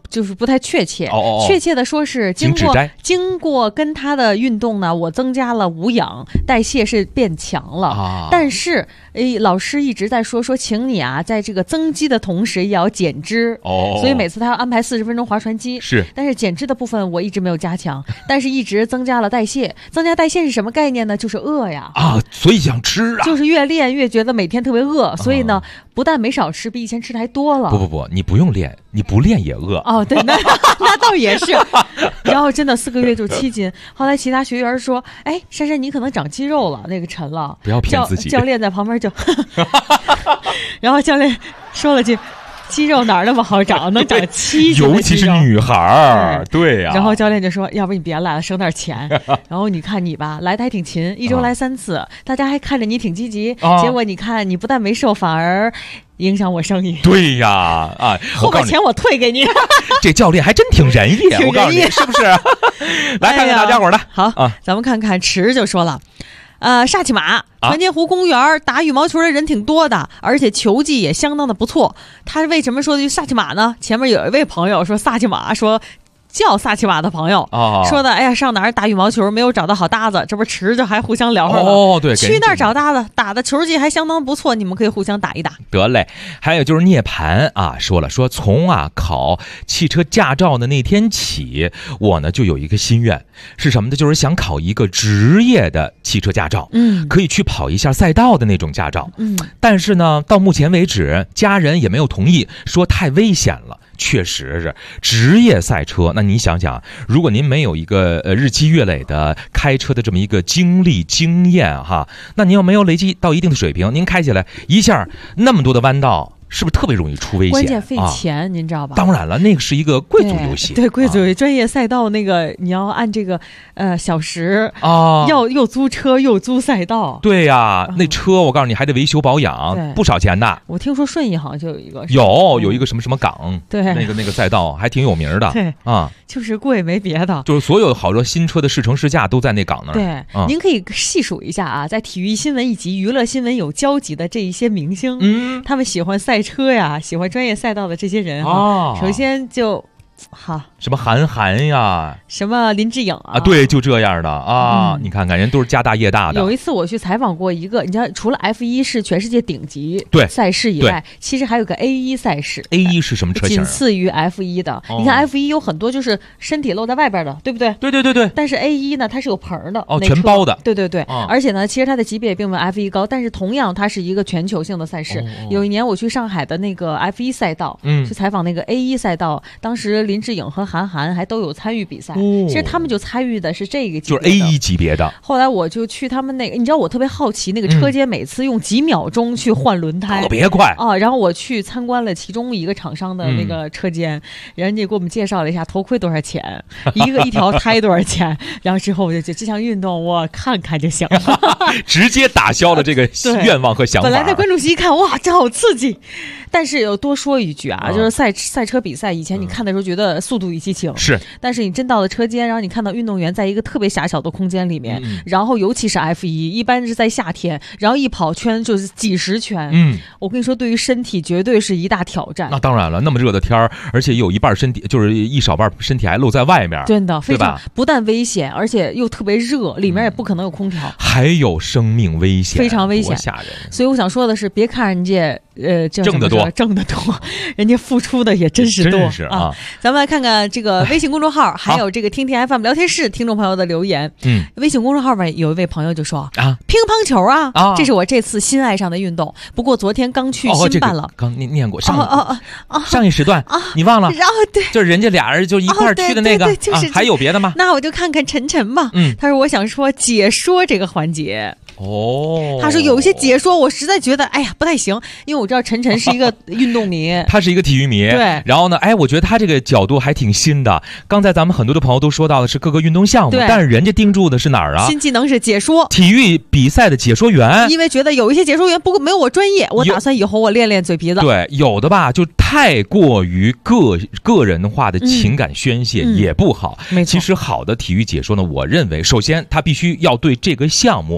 就是不太确切， 确切的说是经过跟他的运动呢，我增加了无氧，代谢是变强了。但是老师一直在说请你啊，在这个增肌的同时也要减脂。所以每次他要安排40分钟划船机。 是， 但是减脂的部分我一直没有加强，但是一直增加了代谢。增加代谢是什么概念呢？就是饿呀。 所以想吃啊。 就是越练越觉得每天特别饿，所以呢，不但没少吃，比以前吃的还多了。 不，你不用练，你不练也饿。 对，那倒也是。然后真的4个月就7斤。后来其他学员说：“哎，珊珊你可能长肌肉了，那个沉了。” 不要骗自己。 教练在旁边就，然后教练说了句：“肌肉哪儿那么好长，能长7斤？ 尤其是女孩儿，对呀。” 然后教练就说：“要不你别来了，省点钱。”然后你看你吧，来的还挺勤，1周来3次，大家还看着你挺积极。结果你看你不但没瘦，反而影响我生意。 对呀， 后边钱我退给你。 这教练还真挺仁义，我告诉你，是不是？来看看大家伙的。 好，咱们看看池就说了。沙琪玛团结湖公园打羽毛球的人挺多的，而且球技也相当的不错。他为什么说的萨琪玛呢？前面有一位朋友说萨琪玛，说叫萨琪玛的朋友说的，哎呀，上哪儿打羽毛球没有找到好搭子，这不池着还互相聊上了。 对， 去那儿找搭子，打的球技还相当不错，你们可以互相打一打。 得嘞。还有就是涅槃说从从汽车驾照的那天起，我呢就有一个心愿，是什么呢？就是想考一个职业的汽车驾照，可以去跑一下赛道的那种驾照。但是呢，到目前为止，家人也没有同意，说太危险了。确实是职业赛车，那你想想，如果您没有一个日积月累的开车的这么一个经历经验那您要没有累积到一定的水平，您开起来一下那么多的弯道，是不是特别容易出危险？ 关键费钱，您知道吧？ 当然了，那个是一个贵族游戏。 对，贵族专业赛道那个你要按这个小时要又租车又租赛道。 对呀，那车我告诉你还得维修保养，不少钱的。 我听说顺义好像就有一个， 有一个什么港， 对， 那个赛道还挺有名的。 对就是贵没别的， 就是所有好多新车的试乘试驾都在那港那儿。 对，您可以细数一下在体育新闻以及娱乐新闻有交集的这一些明星，他们喜欢赛车呀，喜欢专业赛道的这些人首先就什么韩寒呀， 什么林志颖对，就这样的你看看人都是家大业大的。 有一次我去采访过一个，你知道除了 F1 是全世界顶级赛事以外，其实还有个 A1 赛事。 A1 是什么车型？ 仅次于 F1 的。你看 F1 有很多就是身体露在外边的，对不对？ 对。 但是 A1 呢，它是有棚的， 全包的。 对。而且呢，其实它的级别也并没有 F1 高，但是同样它是一个全球性的赛事。有一年我去上海的那个 F1 赛道，去采访那个 A1 赛道，当时林志颖和韩寒还都有参与比赛。其实他们就参与的是这个级别的， 就是 A1 级别的。 后来我就去他们那个，你知道我特别好奇那个车间每次用几秒钟去换轮胎， 特别快然后我去参观了其中一个厂商的那个车间，人家给我们介绍了一下头盔多少钱，一条胎多少钱，然后之后我就觉得这项运动我看看就行了， 直接打消了这个愿望和想法。 本来在观众席一看，哇，这好刺激。但是有多说一句就是赛车比赛以前你看的时候觉得速度与激情是， 但是你真到了车间，然后你看到运动员在一个特别狭小的空间里面，然后尤其是 F1 一般是在夏天，然后一跑圈就是几十圈，我跟你说对于身体绝对是一大挑战。 那当然了，那么热的天儿，而且有一半身体就是一少半身体还露在外面， 真的非常不但危险，而且又特别热，里面也不可能有空调， 还有生命危险， 非常危险， 多吓人。 所以我想说的是，别看人家挣得多，人家付出的也真是多咱们来看看这个微信公众号还有这个听听 FM 聊天室听众朋友的留言。微信公众号上有一位朋友就说乒乓球这是我这次新爱上的运动，不过昨天刚去新办了。 刚念过上一时段你忘了？ 然后对， 就是人家俩人就一块儿去的那个，还有别的吗？ 那我就看看晨晨吧。他说我想说解说这个环节。他说有一些解说我实在觉得哎呀不太行，因为我知道晨晨是一个运动迷， 他是一个体育迷。 对， 然后呢，我觉得他这个角度还挺新的。刚才咱们很多的朋友都说到的是各个运动项目，但是人家盯住的是哪儿新技能是解说， 体育比赛的解说员。 因为觉得有一些解说员不过没有我专业，我打算以后我练练嘴皮子。 对，有的吧就太过于个人化的情感宣泄也不好。 没错， 其实好的体育解说呢，我认为首先他必须要对这个项目要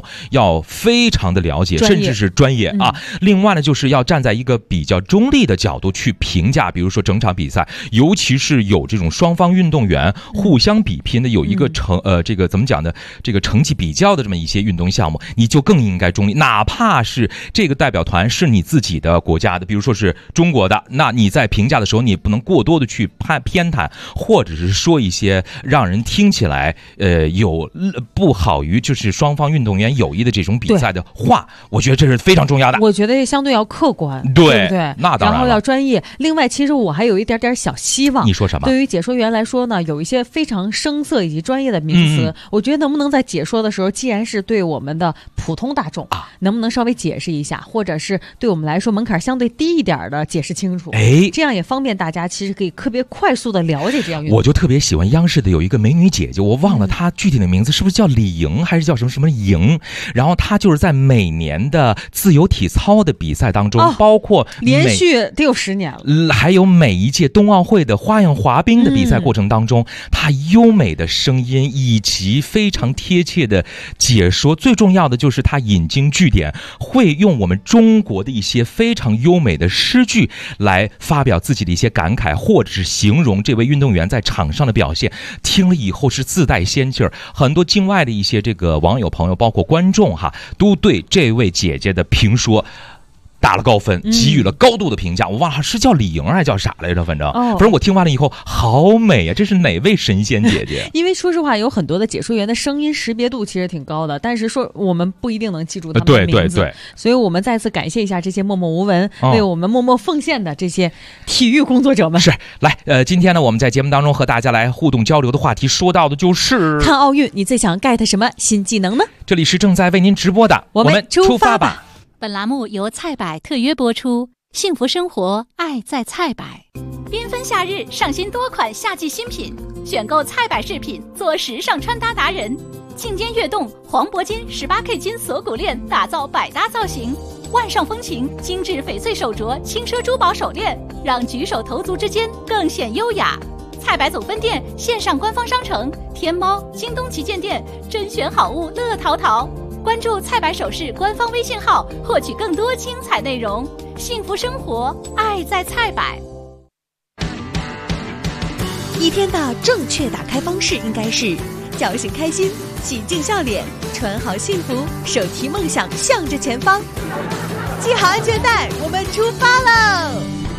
要非常的了解，甚至是专业啊。另外呢，就是要站在一个比较中立的角度去评价，比如说整场比赛，尤其是有这种双方运动员互相比拼的，有一个这个怎么讲呢？这个成绩比较的这么一些运动项目，你就更应该中立，哪怕是这个代表团是你自己的国家的，比如说是中国的，那你在评价的时候，你不能过多的去偏袒，或者是说一些让人听起来有不好于就是双方运动员友谊的这种比赛的话，我觉得这是非常重要的。 我觉得相对要客观， 对不对？ 那当然了， 然后要专业。另外，其实我还有一点点小希望。 你说什么？ 对于解说员来说呢，有一些非常生涩以及专业的名词，我觉得能不能在解说的时候，既然是对我们的普通大众能不能稍微解释一下，或者是对我们来说门槛相对低一点的解释清楚？这样也方便大家，其实可以特别快速的了解这样运动。 我就特别喜欢央视的有一个美女姐姐，我忘了她具体的名字，是不是叫李莹还是叫什么莹？然后她就是在每年的自由体操的比赛当中，包括连续得有10年了， 还有每一届冬奥会的花样滑冰的比赛过程当中，她优美的声音以及非常贴切的解说，最重要的就是她引经据典，会用我们中国的一些非常优美的诗句来发表自己的一些感慨，或者是形容这位运动员在场上的表现，听了以后是自带仙气儿。很多境外的一些这个网友朋友，包括观众都对这位姐姐的评说打了高分，给予了高度的评价。我忘了是叫李莹还是叫啥来着，反正我听完了以后好美啊，这是哪位神仙姐姐？ 因为说实话，有很多的解说员的声音识别度其实挺高的，但是说我们不一定能记住他们的名字。对，所以我们再次感谢一下这些默默无闻为我们默默奉献的这些体育工作者们。 是，来，今天呢，我们在节目当中和大家来互动交流的话题，说到的就是看奥运，你最想 get 什么新技能呢？ 这里是正在为您直播的，我们出发吧。 本栏目由菜百特约播出，幸福生活，爱在菜百。 缤纷夏日，上新多款夏季新品，选购菜百饰品，做时尚穿搭达人。颈间跃动黄铂金 18K 金锁骨链，打造百搭造型。万上风情精致翡翠手镯，轻奢珠宝手链，让举手投足之间更显优雅。菜百总分店线上官方商城，天猫、京东旗舰店，甄选好物乐淘淘。关注菜百首饰官方微信号，获取更多精彩内容。幸福生活，爱在菜百。 一天的正确打开方式应该是叫醒开心，洗净笑脸，穿好幸福，手提梦想向着前方。系好安全带，我们出发喽！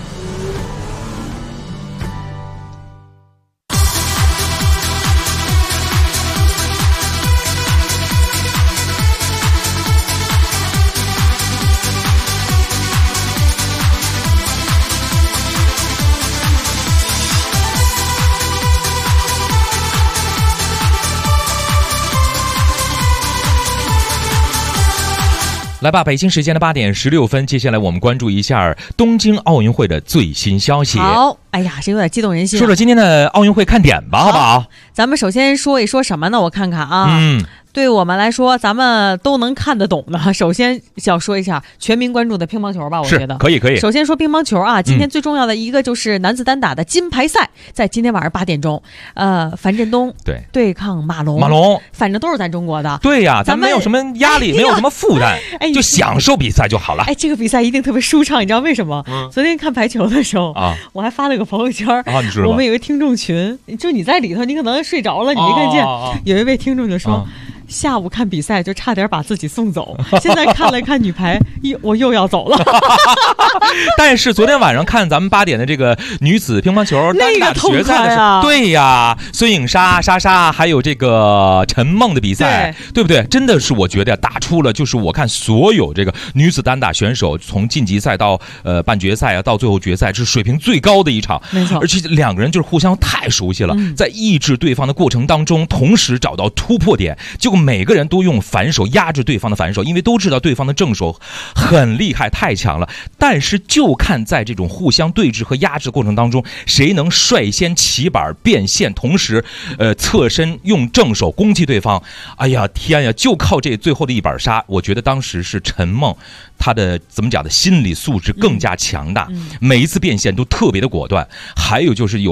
来吧，北京时间的8点16分，接下来我们关注一下东京奥运会的最新消息。 好，哎呀，这有点激动人心。 说说今天的奥运会看点吧，好不好？ 咱们首先说一说什么呢？我看看啊。对我们来说，咱们都能看得懂的。首先要说一下全民关注的乒乓球吧，我觉得可以。 首先说乒乓球啊，今天最重要的一个就是男子单打的金牌赛，在今天晚上8点钟，樊振东对抗马龙，反正都是咱中国的。 对呀，咱没有什么压力，没有什么负担，就享受比赛就好了。 这个比赛一定特别舒畅，你知道为什么？昨天看排球的时候我还发了个朋友圈我们有个听众群，就你在里头，你可能睡着了，你没看见。有一位听众就说。下午看比赛就差点把自己送走，现在看了看女排，我又要走了。 但是昨天晚上看咱们8点的这个女子乒乓球单打决赛的时候，对呀，孙颖莎、莎莎还有这个陈梦的比赛，对不对？真的是我觉得打出了，就是我看所有这个女子单打选手从晋级赛到半决赛到最后决赛，是水平最高的一场， 没错。 而且两个人就是互相太熟悉了，在抑制对方的过程当中，同时找到突破点，结果每个人都用反手压制对方的反手，因为都知道对方的正手很厉害，太强了。但是就看在这种互相对峙和压制过程当中，谁能率先起板变线，同时侧身用正手攻击对方。哎呀天呀，就靠这最后的一板杀，我觉得当时是陈梦他的怎么讲的心理素质更加强大，每一次变线都特别的果断。还有就是有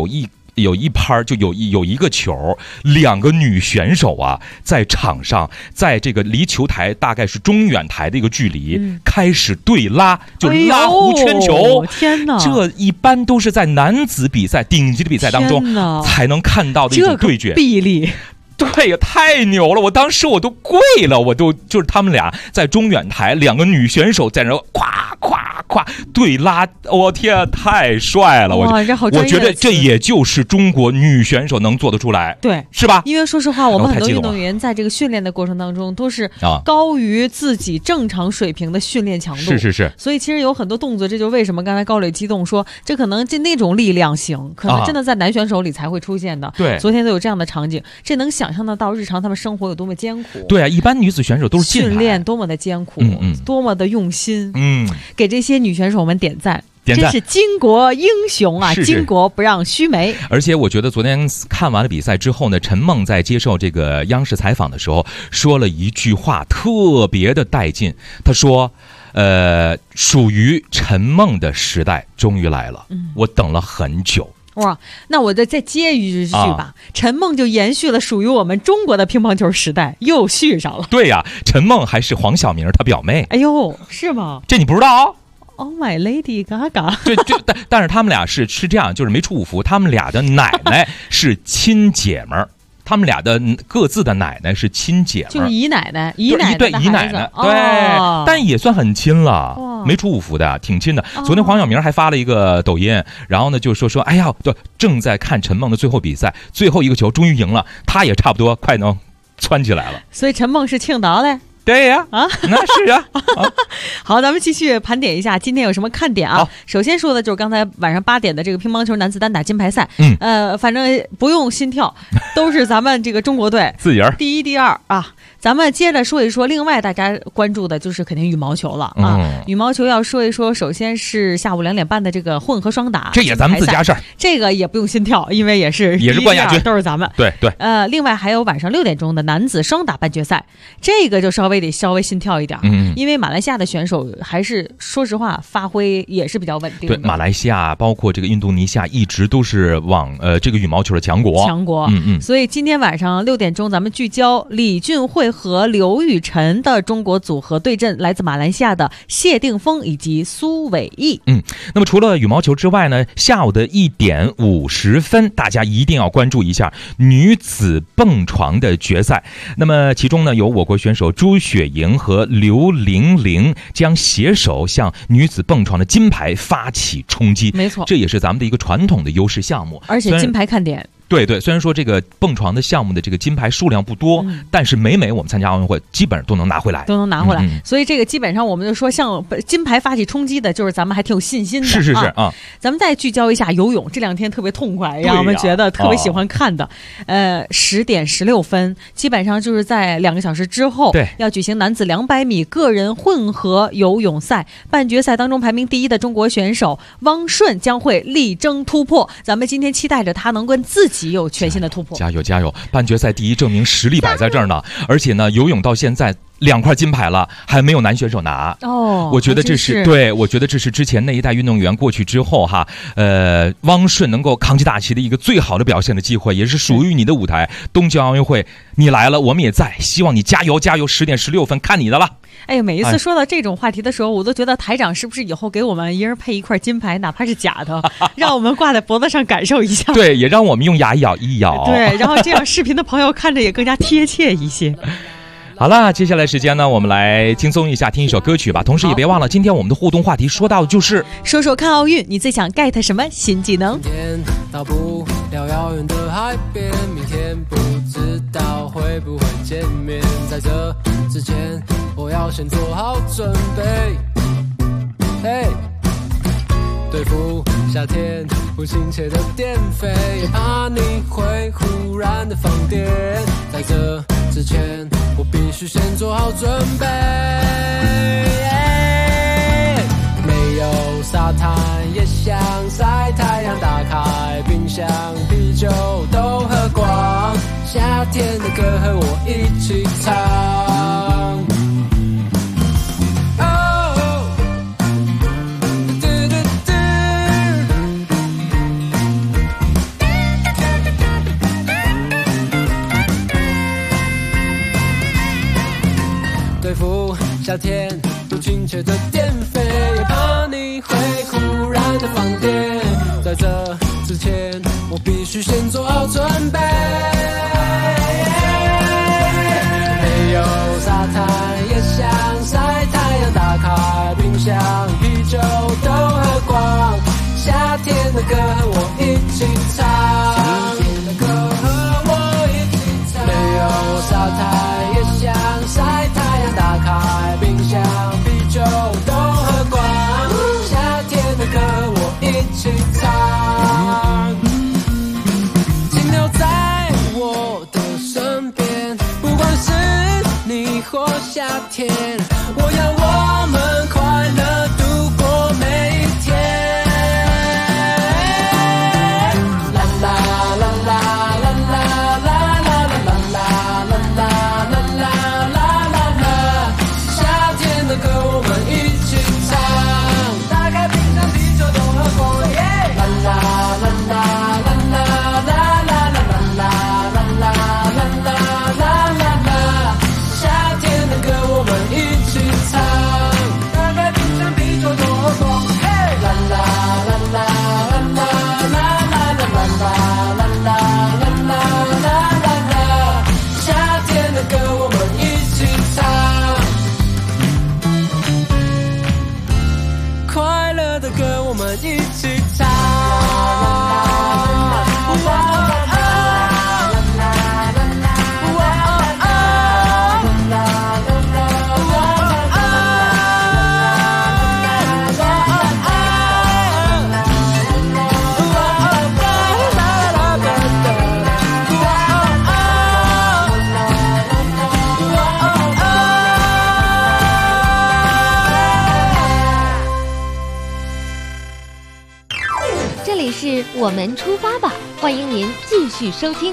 有一拍就有一个球，2个女选手啊在场上，在这个离球台大概是中远台的一个距离，开始对拉，就拉弧圈球。 天哪！ 这一般都是在男子比赛顶级的比赛当中才能看到的一种对决。 臂力。 对呀，太牛了！我当时我都跪了，就是他们俩在中远台，2个女选手在那夸夸夸对拉，我天，太帅了！我觉得这也就是中国女选手能做得出来， 对， 是吧？ 因为说实话，我们很多运动员在这个训练的过程当中都是高于自己正常水平的训练强度， 是。 所以其实有很多动作，这就是为什么刚才高磊激动说，这可能那种力量型，可能真的在男选手里才会出现的。 对， 昨天都有这样的场景，这能想象得到日常他们生活有多么艰苦。 对啊，一般女子选手都是训练多么的艰苦，多么的用心。给这些女选手们点赞。真是巾帼英雄啊！巾帼不让须眉。 而且我觉得昨天看完了比赛之后呢，陈梦在接受这个央视采访的时候说了一句话，特别的带劲。他说：“属于陈梦的时代终于来了，我等了很久。” 哇，那我再接一句吧，陈梦就延续了属于我们中国的乒乓球时代，又续上了。 对呀，陈梦还是黄晓明他表妹。 哎呦，是吗？ 这你不知道 ？Oh my Lady Gaga， 但是他们俩是这样，就是没出五福，他们俩的奶奶是亲姐们儿，他们俩的各自的奶奶是亲姐们儿， 就是姨奶奶， 对，姨奶奶，对，但也算很亲了，没出五福的，挺亲的。昨天黄晓明还发了一个抖音，然后呢就说，哎呀，正在看陈梦的最后比赛，最后一个球终于赢了，他也差不多快能窜起来了。 所以陈梦是青岛嘞。 对呀，那是啊。 好，咱们继续盘点一下今天有什么看点啊。首先说的就是刚才晚上8点的这个乒乓球男子单打金牌赛。反正不用心跳，都是咱们这个中国队自己人第1、第2啊。咱们接着说一说，另外大家关注的就是肯定羽毛球了啊。羽毛球要说一说，首先是下午2点半的这个混合双打， 这也咱们自家事儿， 这个也不用心跳，因为也是冠亚军， 都是咱们。 对。 另外还有晚上6点钟的男子双打半决赛，这个就稍微心跳一点，因为马来西亚的选手还是说实话发挥也是比较稳定的。 对，马来西亚包括这个印度尼西亚一直都是往这个羽毛球的强国。所以今天晚上6点钟，咱们聚焦李俊慧和刘雨辰的中国组合对阵来自马来西亚的谢定峰以及苏伟毅。那么除了羽毛球之外呢，下午的1点50分，大家一定要关注一下女子蹦床的决赛。那么其中呢，有我国选手朱雪莹和刘玲玲将携手向女子蹦床的金牌发起冲击。 没错， 这也是咱们的一个传统的优势项目， 而且金牌看点。 对，虽然说这个蹦床的项目的这个金牌数量不多，但是每我们参加奥运会基本上都能拿回来，所以这个基本上我们就说向金牌发起冲击的，就是咱们还挺有信心的。 是啊。 咱们再聚焦一下游泳，这2天特别痛快，让我们觉得特别喜欢看的。10点16分，基本上就是在2个小时之后，要举行男子200米个人混合游泳赛半决赛当中，排名第1的中国选手汪顺将会力争突破。咱们今天期待着他能跟自己有全新的突破， 加油！半决赛第1，证明实力摆在这儿呢。而且呢，游泳到现在2块金牌了，还没有男选手拿。我觉得这是对，我觉得这是之前那一代运动员过去之后哈，汪顺能够扛起大旗的一个最好的表现的机会，也是属于你的舞台。东京奥运会你来了，我们也在，希望你加油！10点16分，看你的了。 哎，每一次说到这种话题的时候，我都觉得台长是不是以后给我们一人配1块金牌，哪怕是假的，让我们挂在脖子上感受一下。 对，也让我们用牙一咬。 对，然后这样视频的朋友看着也更加贴切一些。 好了，接下来时间呢，我们来轻松一下，听一首歌曲吧。同时也别忘了，今天我们的互动话题说到就是说说看奥运，你最想 get 什么新技能？ 今天到不了遥远的海边，明天不知道会不会见面。在这之前，我要先做好准备。嘿，对付夏天不亲切的电费，也怕你会忽然的放电。在这之前，我必须先做好准备。没有沙滩也想晒太阳，打开冰箱啤酒都喝光，夏天的歌和我一起唱。 服，夏天不亲切的电费，也怕你会忽然的放电。在这之前，我必须先做好准备。没有沙滩也想晒太阳，打开冰箱，啤酒都喝光。夏天的歌和我一起唱，夏天的歌和我一起唱。没有沙滩也想晒太阳，打开冰箱，啤酒都喝光。夏天的歌和我一起唱，停留在我的身边，不管是你或夏天，我要我们快乐度过每一天。 是我们出发吧，欢迎您继续收听。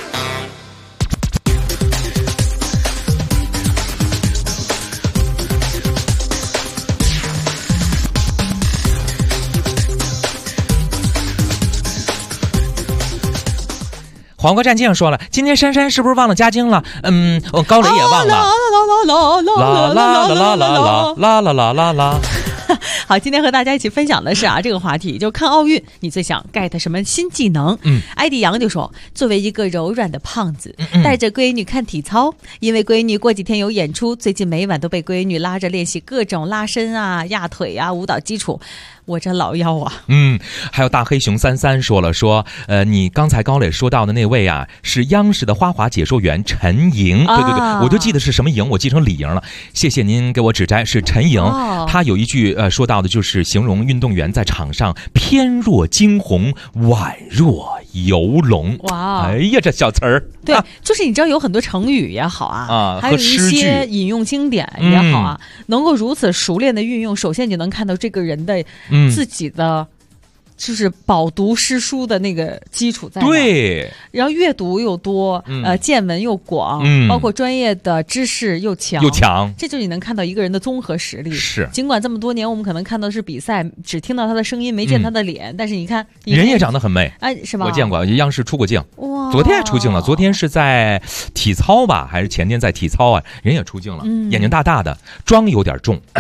黄瓜战将说了，今天珊珊是不是忘了加精了？高磊也忘了。啦啦啦啦啦啦啦啦。 好，今天和大家一起分享的是这个话题，就看奥运，你最想 get 什么新技能？艾迪杨就说，作为一个柔软的胖子，带着闺女看体操，因为闺女过几天有演出，最近每晚都被闺女拉着练习各种拉伸啊、压腿啊、舞蹈基础。我这老腰啊。 还有大黑熊33说了，你刚才高磊说到的那位啊，是央视的花滑解说员陈莹。对对对，我就记得是什么莹，我记成李莹了。谢谢您给我指摘，是陈莹。她有一句说到的就是形容运动员在场上翩若惊鸿，宛若游龙。哇，哎呀，这小词儿。 对，就是你知道有很多成语也好还有一些引用经典也好能够如此熟练的运用，首先你就能看到这个人的自己的就是饱读诗书的那个基础在哪。 对， 然后阅读又多，见闻又广，包括专业的知识又强，这就是你能看到一个人的综合实力。 是， 尽管这么多年我们可能看到的是比赛，只听到他的声音，没见他的脸，但是你看人也长得很美， 是吧？ 我见过，央视出过镜。 哇， 昨天也出镜了，昨天是在体操吧，还是前天在体操啊？人也出镜了，眼睛大大的，妆有点重。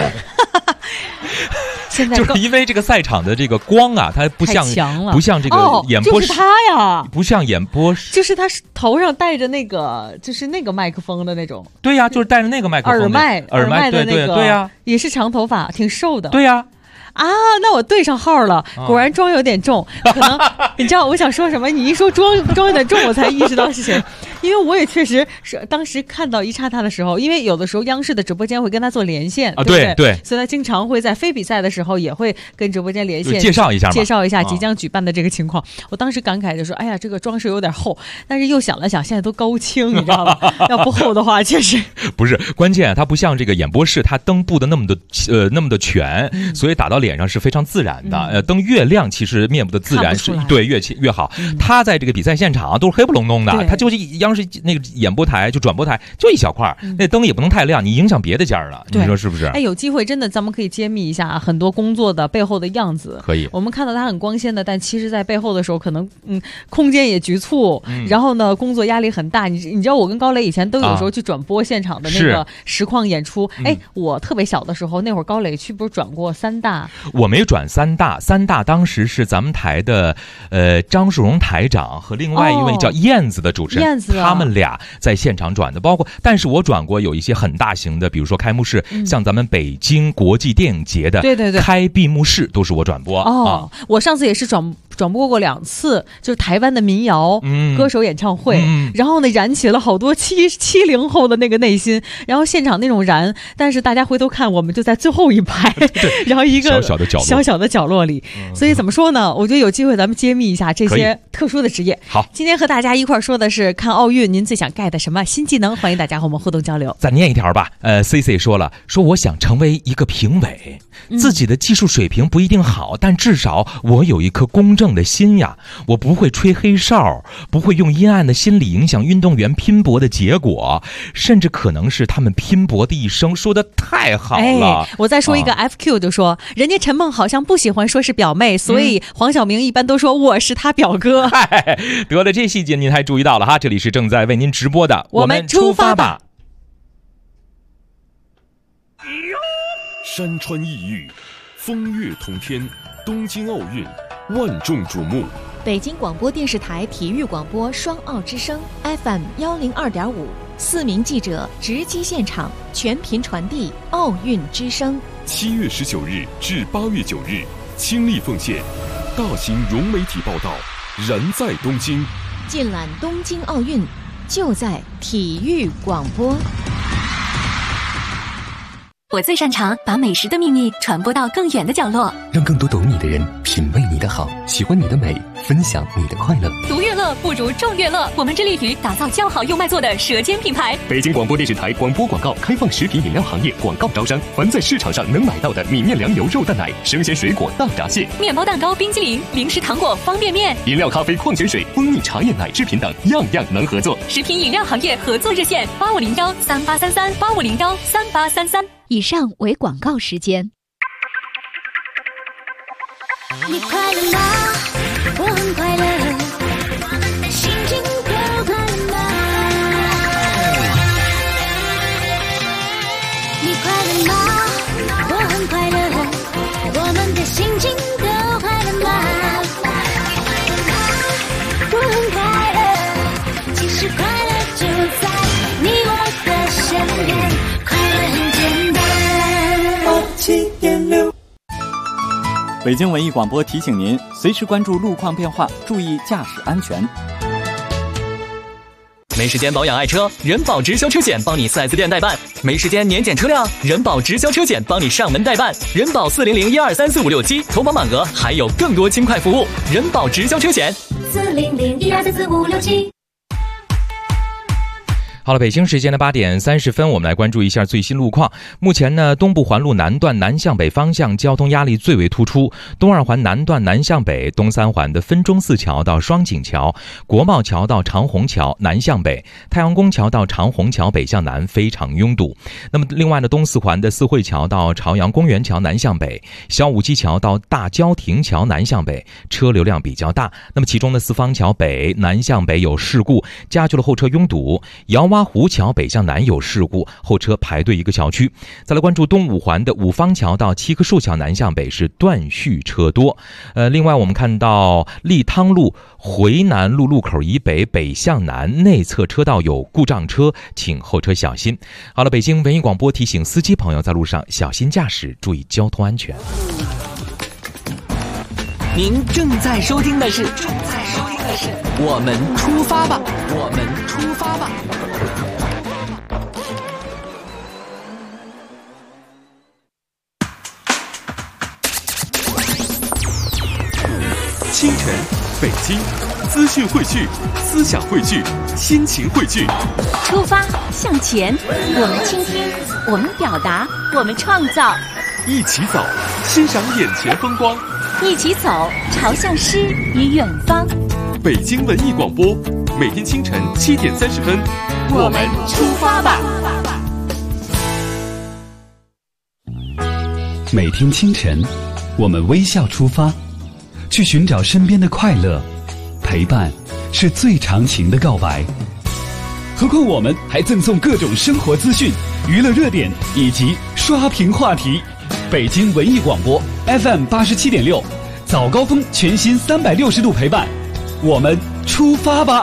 就是因为这个赛场的这个光啊，它不像这个演播室， 就是他呀， 不像演播室， 就是他头上戴着那个，就是那个麦克风的那种。 对呀，就是戴着那个麦克风，耳麦的那个， 对呀， 也是长头发，挺瘦的。 对呀。 那我对上号了，果然妆有点重，可能你知道我想说什么？你一说妆有点重，我才意识到是谁，因为我也确实是当时看到一叉他的时候，因为有的时候央视的直播间会跟他做连线对，所以他经常会在非比赛的时候也会跟直播间连线， 介绍一下即将举办的这个情况。我当时感慨就说，哎呀，这个妆是有点厚，但是又想了想，现在都高清，你知道吧？要不厚的话，确实不是关键，它不像这个演播室，它灯布的那么的全，所以打到脸脸上是非常自然的，登越亮其实面部的自然是对越好。他在这个比赛现场都是黑不隆咚的，他就是央视那个演播台就转播台就一小块，那灯也不能太亮，你影响别的家了，你说是不是？ 哎，有机会真的咱们可以揭秘一下很多工作的背后的样子。 可以， 我们看到他很光鲜的，但其实在背后的时候可能空间也局促，然后呢工作压力很大。你知道我跟高磊以前都有时候去转播现场的那个实况演出。哎，我特别小的时候，那会儿高磊不是转过3大？ 我没转3大当时是咱们台的张树荣台长和另外一位叫燕子的主持人， 燕子他们俩在现场转的。包括但是我转过有一些很大型的，比如说开幕式，像咱们北京国际电影节的开闭幕式都是我转播。 我上次也是转播过2次，就是台湾的民谣歌手演唱会，然后呢燃起了好多70后的那个内心，然后现场那种燃，但是大家回头看我们就在最后一排，然后一个小小的角落里，所以怎么说呢？我觉得有机会咱们揭秘一下这些特殊的职业。 好， 今天和大家一块说的是看奥运您最想盖的什么新技能，欢迎大家和我们互动交流。 再念一条吧。CC 说我想成为一个评委，自己的技术水平不一定好，但至少我有一颗公正的心呀，我不会吹黑哨，不会用阴暗的心理影响运动员拼搏的结果，甚至可能是他们拼搏的一生。说得太好了。 我再说一个 FQ 就说，人家陈梦好像不喜欢说是表妹，所以黄晓明一般都说我是他表哥。 得了，这细节您还注意到了哈。这里是正在为您直播的我们出发吧。 山川异域，风月同天，东京奥运万众瞩目。 北京广播电视台体育广播双奥之声 FM 102.5，4名记者直击现场，全频传递奥运之声。 7月19日至8月9日，倾力奉献，大型融媒体报道，燃在东京， 尽览东京奥运，就在体育广播。 我最擅长把美食的秘密传播到更远的角落， 让更多懂你的人品味你的好，喜欢你的美，分享你的快乐。 独乐乐不如众乐乐，我们致力于打造较好又卖座的舌尖品牌。 北京广播电视台广播广告开放食品饮料行业广告招商，凡在市场上能买到的米面粮油肉蛋奶、生鲜水果大闸蟹、 面包蛋糕、冰激凌、零食糖果、方便面、 饮料、咖啡、矿泉水、蜂蜜、茶叶、奶制品等，样样能合作。 食品饮料行业合作热线8501383385013833。 以上为广告时间。 你快乐吗？我很快乐，心情都快乐吗？你快乐吗？我很快乐，我们的心情都快乐吗？我很快乐，其实快乐就在你我的身边，快乐很简单。7.6 北京文艺广播提醒您，随时关注路况变化，注意驾驶安全。 没时间保养爱车，人保直销车险帮你4S店代办；没时间年检车辆，人保直销车险帮你上门代办。人保40012345677，投保满额还有更多轻快服务。人保直销车险 40012345677。 好了，北京时间的8点30分，我们来关注一下最新路况。目前呢，东部环路南段南向北方向交通压力最为突出，东二环南段南向北，东三环的分钟寺桥到双井桥、国贸桥到长虹桥南向北，太阳宫桥到长虹桥北向南非常拥堵。那么另外呢，东四环的四惠桥到朝阳公园桥南向北，小武基桥到大郊亭桥南向北，车流量比较大。那么其中的四方桥北南向北有事故，加剧了后车拥堵。姚洼湖桥北向南有事故，后车排队一个小区。再来关注东五环的五方桥到七棵树桥南向北是断续车多。另外我们看到利汤路回南路路口以北北向南内侧车道有故障车，请后车小心。好了，北京文艺广播提醒司机朋友在路上小心驾驶，注意交通安全。 您正在收听的是我们出发吧，我们出发吧。 清晨，北京，资讯汇聚，思想汇聚，心情汇聚。 出发，向前，我们倾听，我们表达，我们创造。 一起走， 欣赏眼前风光， 一起走，朝向诗与远方。 北京文艺广播，每天清晨7点30分， 我们出发吧。 每天清晨，我们微笑出发，去寻找身边的快乐。陪伴是最长情的告白。何况我们还赠送各种生活资讯、娱乐热点以及刷屏话题。北京文艺广播 FM 87.6，早高峰全新360度陪伴，我们出发吧。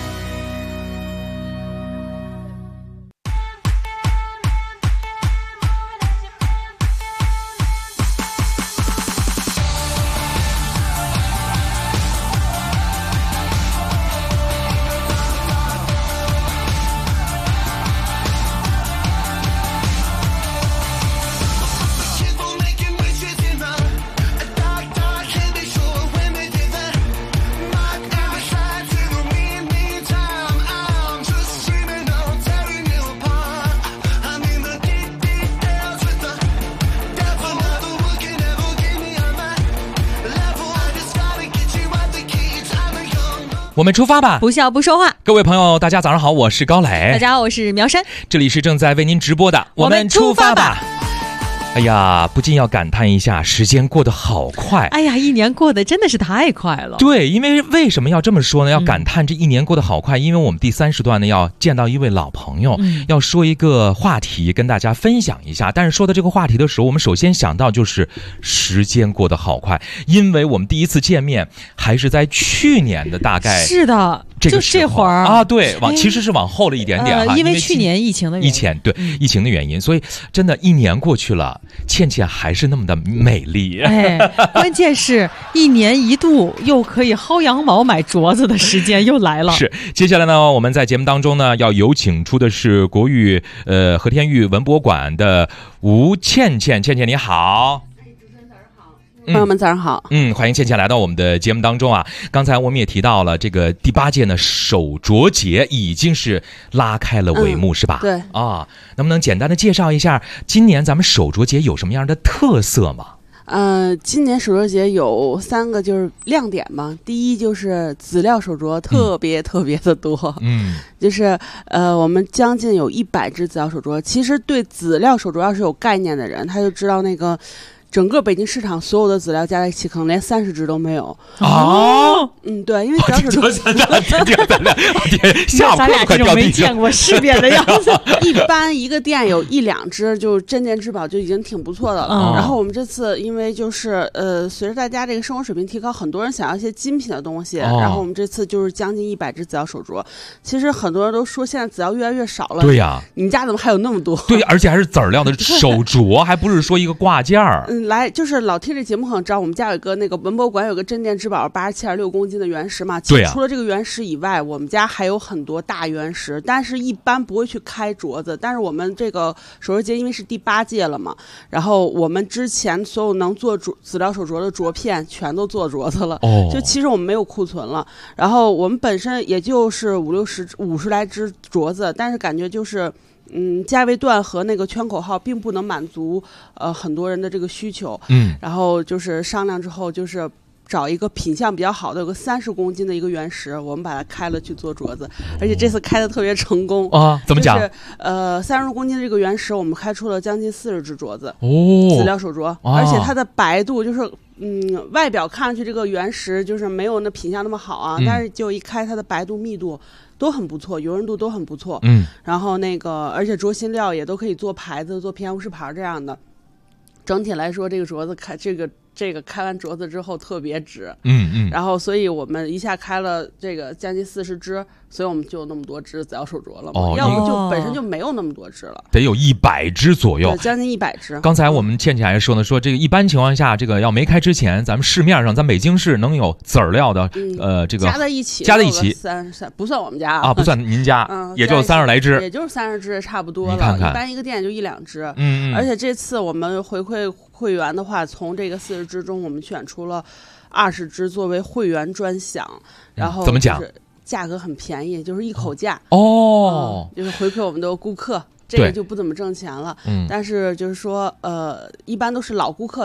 我们出发吧， 不笑不说话。 各位朋友，大家早上好，我是高磊。 大家好，我是苗山。 这里是正在为您直播的我们出发吧。哎呀，不禁要感叹一下，时间过得好快。 哎呀，一年过得真的是太快了。 对，因为什么要这么说呢？要感叹这一年过得好快，因为我们第3时段呢要见到一位老朋友，要说一个话题跟大家分享一下。但是说到这个话题的时候，我们首先想到就是时间过得好快，因为我们第一次见面还是在去年的大概是的。 就这会儿啊，对，其实是往后了一点点哈， 因为去年疫情的原因， 疫情的原因，所以真的一年过去了，倩倩还是那么的美丽。 哎，关键是一年一度又可以薅羊毛买镯子的时间又来了。 是，接下来呢，我们在节目当中呢，要有请出的是国语和田玉文博馆的吴倩倩，倩倩你好。 朋友们早上好， 欢迎倩倩来到我们的节目当中啊。刚才我们也提到了这个第8届呢手镯节已经是拉开了帷幕，是吧？ 对啊，能不能简单的介绍一下今年咱们手镯节有什么样的特色吗？ 今年手镯节有3个就是亮点嘛。第一就是籽料手镯特别的多，就是我们将近有100只籽料手镯。其实对籽料手镯要是有概念的人，他就知道那个整个北京市场所有的籽料加在一起，可能连30只都没有。 哦， 对，因为籽料手镯， 咱俩这种没见过世面的样子。 一般一个店有1、2只，就镇店之宝就已经挺不错的了。然后我们这次因为就是随着大家这个生活水平提高，很多人想要一些精品的东西，然后我们这次就是将近100只籽料手镯。其实很多人都说现在籽料越来越少了。 对呀， 你们家怎么还有那么多？ 对，而且还是籽料的手镯，还不是说一个挂件儿。 来，就是老听这节目可能知道，我们家有个那个文博馆有个镇店之宝87.6公斤的原石嘛。 对啊。 除了这个原石以外，我们家还有很多大原石，但是一般不会去开镯子。但是我们这个手镯节因为是第8届了嘛，然后我们之前所有能做籽料手镯的镯片全都做镯子了。就其实我们没有库存了。然后我们本身也就是50来只镯子，但是感觉就是价位段和那个圈口号并不能满足很多人的这个需求。然后就是商量之后，就是找一个品相比较好的，有个30公斤的一个原石，我们把它开了去做镯子，而且这次开的特别成功啊！怎么讲？ 就是30公斤的这个原石，我们开出了将近40只镯子籽料手镯，而且它的白度就是外表看上去这个原石就是没有那品相那么好啊，但是就一开它的白度密度都很不错，柔韧度都很不错。然后那个而且镯芯料也都可以做牌子，做平安无事牌这样的。整体来说，这个镯子这个开完镯子之后特别值，然后所以我们一下开了这个将近40只，所以我们就有那么多只籽料手镯了嘛。要不就本身就没有那么多只了， 得有100只左右， 将近100只。 刚才我们倩倩还说呢，说这个一般情况下，这个要没开之前，咱们市面上咱北京市能有籽料的，这个加在一起3不算我们家啊， 不算您家，也就30来只， 也就是30只差不多了。 你看看， 一般一个店就1、2只，而且这次我们回馈会员的话，从这个40只中，我们选出了20只作为会员专享，然后怎么讲？ 价格很便宜，就是一口价就是回馈我们的顾客。这个就不怎么挣钱了，但是就是说，一般都是老顾客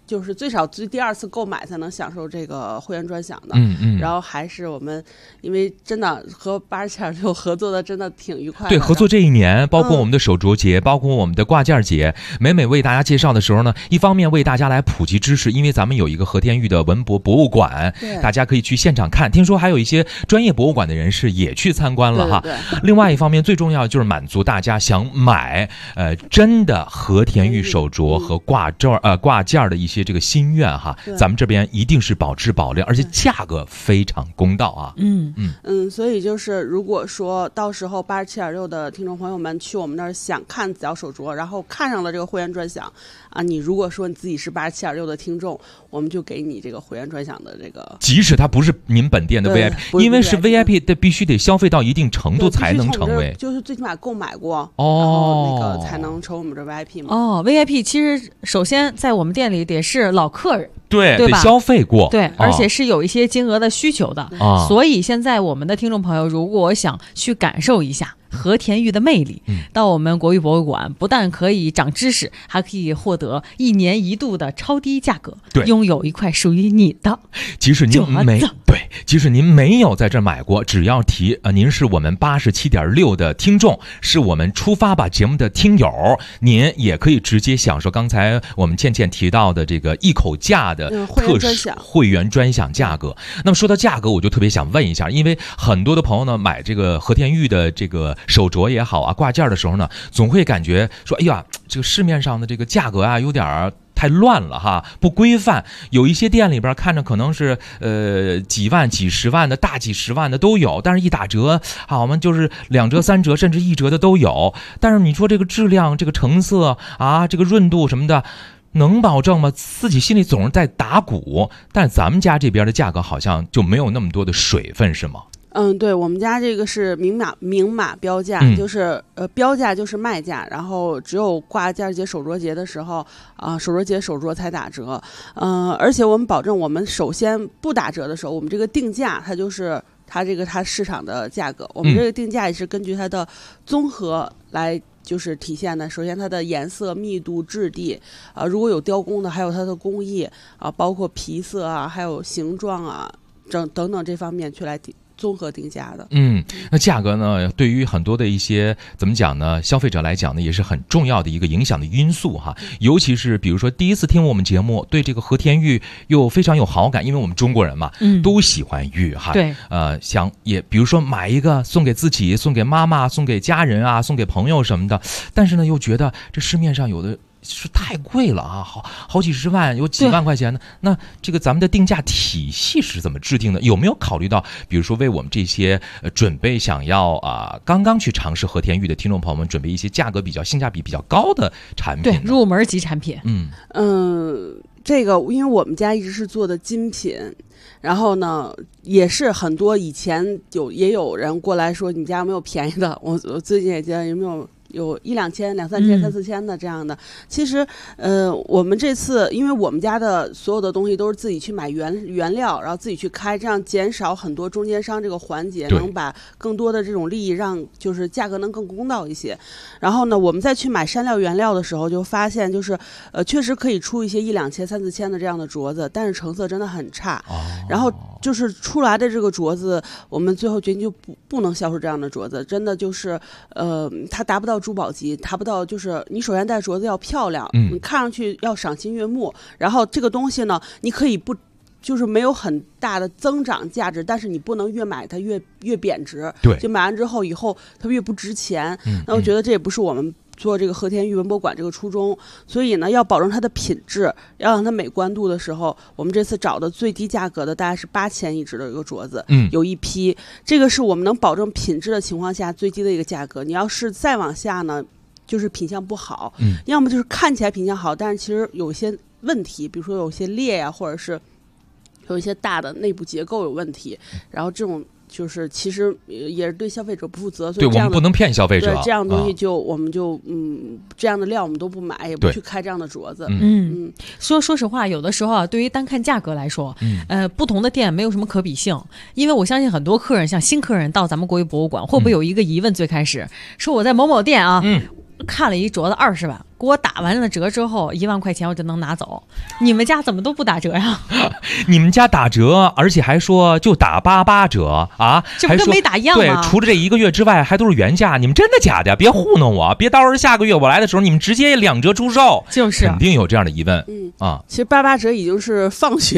就是最少第2次购买才能享受这个会员专享的。然后还是我们因为真的和8726合作的真的挺愉快的。 对，合作这一年，包括我们的手镯节，包括我们的挂件节，每为大家介绍的时候呢，一方面为大家来普及知识，因为咱们有一个和田玉的文博博物馆，大家可以去现场看。听说还有一些专业博物馆的人士也去参观了哈。 对。 另外一方面，最重要就是满足大家想买真的和田玉手镯和挂件的一些这个心愿哈。咱们这边一定是保质保量，而且价格非常公道啊。 所以就是如果说到时候87.6的听众朋友们去我们那儿想看紫瑶手镯，然后看上了这个会员专享啊，你如果说你自己是87.6的听众，我们就给你这个会员专享的这个， 即使它不是您本店的 VIP， 因为是 VIP 的，必须得消费到一定程度才能成为， 就是最起码购买过然后那个才能成我们这 VIP 嘛。 VIP 其实首先在我们店里得是老客人。 对吧？ 得消费过， 对，而且是有一些金额的需求的，所以现在我们的听众朋友如果想去感受一下和田玉的魅力，到我们国玉博物馆不但可以长知识，还可以获得1年1度的超低价格，拥有一块属于你的。 即使您没有在这买过，只要提您是我们87.6的听众，是我们出发吧节目的听友，您也可以直接享受刚才我们倩提到的这个一口价的特殊会员专享价格。那么说到价格，我就特别想问一下，因为很多的朋友呢买这个和田玉的这个手镯也好啊，挂件的时候呢，总会感觉说，哎呀，这个市面上的这个价格啊，有点太乱了哈，不规范。有一些店里边看着可能是几万、几十万的，大几十万的都有，但是一打折，我们就是2折、3折，甚至1折的都有。但是你说这个质量、这个成色啊、这个润度什么的，能保证吗？自己心里总是在打鼓。但咱们家这边的价格好像就没有那么多的水分，是吗？ 对，我们家这个是明码标价，就是标价就是卖价，然后只有挂件节、手镯节的时候手镯节手镯才打折。而且我们保证，我们首先不打折的时候，我们这个定价它就是它市场的价格，我们这个定价也是根据它的综合来就是体现的。首先它的颜色、密度、质地如果有雕工的，还有它的工艺包括皮色还有形状等等这方面去来综合定价的。 那价格呢，对于很多的一些怎么讲呢，消费者来讲呢，也是很重要的一个影响的因素哈。尤其是比如说第一次听我们节目，对这个和田玉又非常有好感，因为我们中国人嘛，都喜欢玉哈。 对， 想也比如说买一个送给自己、送给妈妈、送给家人送给朋友什么的，但是呢又觉得这市面上有的是太贵了好几十万，有几万块钱的。那这个咱们的定价体系是怎么制定的？有没有考虑到，比如说为我们这些准备想要刚刚去尝试和田玉的听众朋友们，准备一些价格性价比比较高的产品？ 对，入门级产品。 这个因为我们家一直是做的精品，然后呢，也是很多以前也有人过来说，你家有没有便宜的？我最近也觉得有1-2千、2-3千、3-4千的这样的。其实我们这次因为我们家的所有的东西都是自己去买原料，然后自己去开，这样减少很多中间商这个环节，能把更多的这种利益让就是价格能更公道一些。然后呢，我们再去买山料原料的时候，就发现就是确实可以出一些1-2千、3-4千的这样的镯子，但是成色真的很差。然后就是出来的这个镯子，我们最后决定就不能销售这样的镯子，真的就是它达不到珠宝级，达不到就是你首先戴镯子要漂亮，你看上去要赏心悦目，然后这个东西呢，你可以不就是没有很大的增长价值，但是你不能越买它越贬值， 对， 就买完之后以后它越不值钱。那我觉得这也不是我们做这个和田玉文博馆这个初衷，所以呢，要保证它的品质，要让它美观度的时候，我们这次找的最低价格的大概是8000一只的一个镯子，有一批，这个是我们能保证品质的情况下最低的一个价格。你要是再往下呢，就是品相不好，要么就是看起来品相好，但是其实有一些问题，比如说有些裂呀，或者是有一些大的内部结构有问题，然后这种就是其实也是对消费者不负责，所以对我们不能骗消费者。 对这样的东西我们就这样的料我们都不买，也不去开这样的镯子。 说实话，有的时候对于单看价格来说，不同的店没有什么可比性，因为我相信很多客人，像新客人到咱们国玉博物馆，会不会有一个疑问？最开始说我在某某店看了一镯子20万，给我打完了折之后1万块钱我就能拿走。你们家怎么都不打折呀？ 你们家打折，而且还说就打88折啊？ 这不跟没打一样吗？ 对，除了这1个月之外，还都是原价。你们真的假的？别糊弄我！别到时候下个月我来的时候，你们直接2折出售， 就是肯定有这样的疑问。 其实88折已经是放血。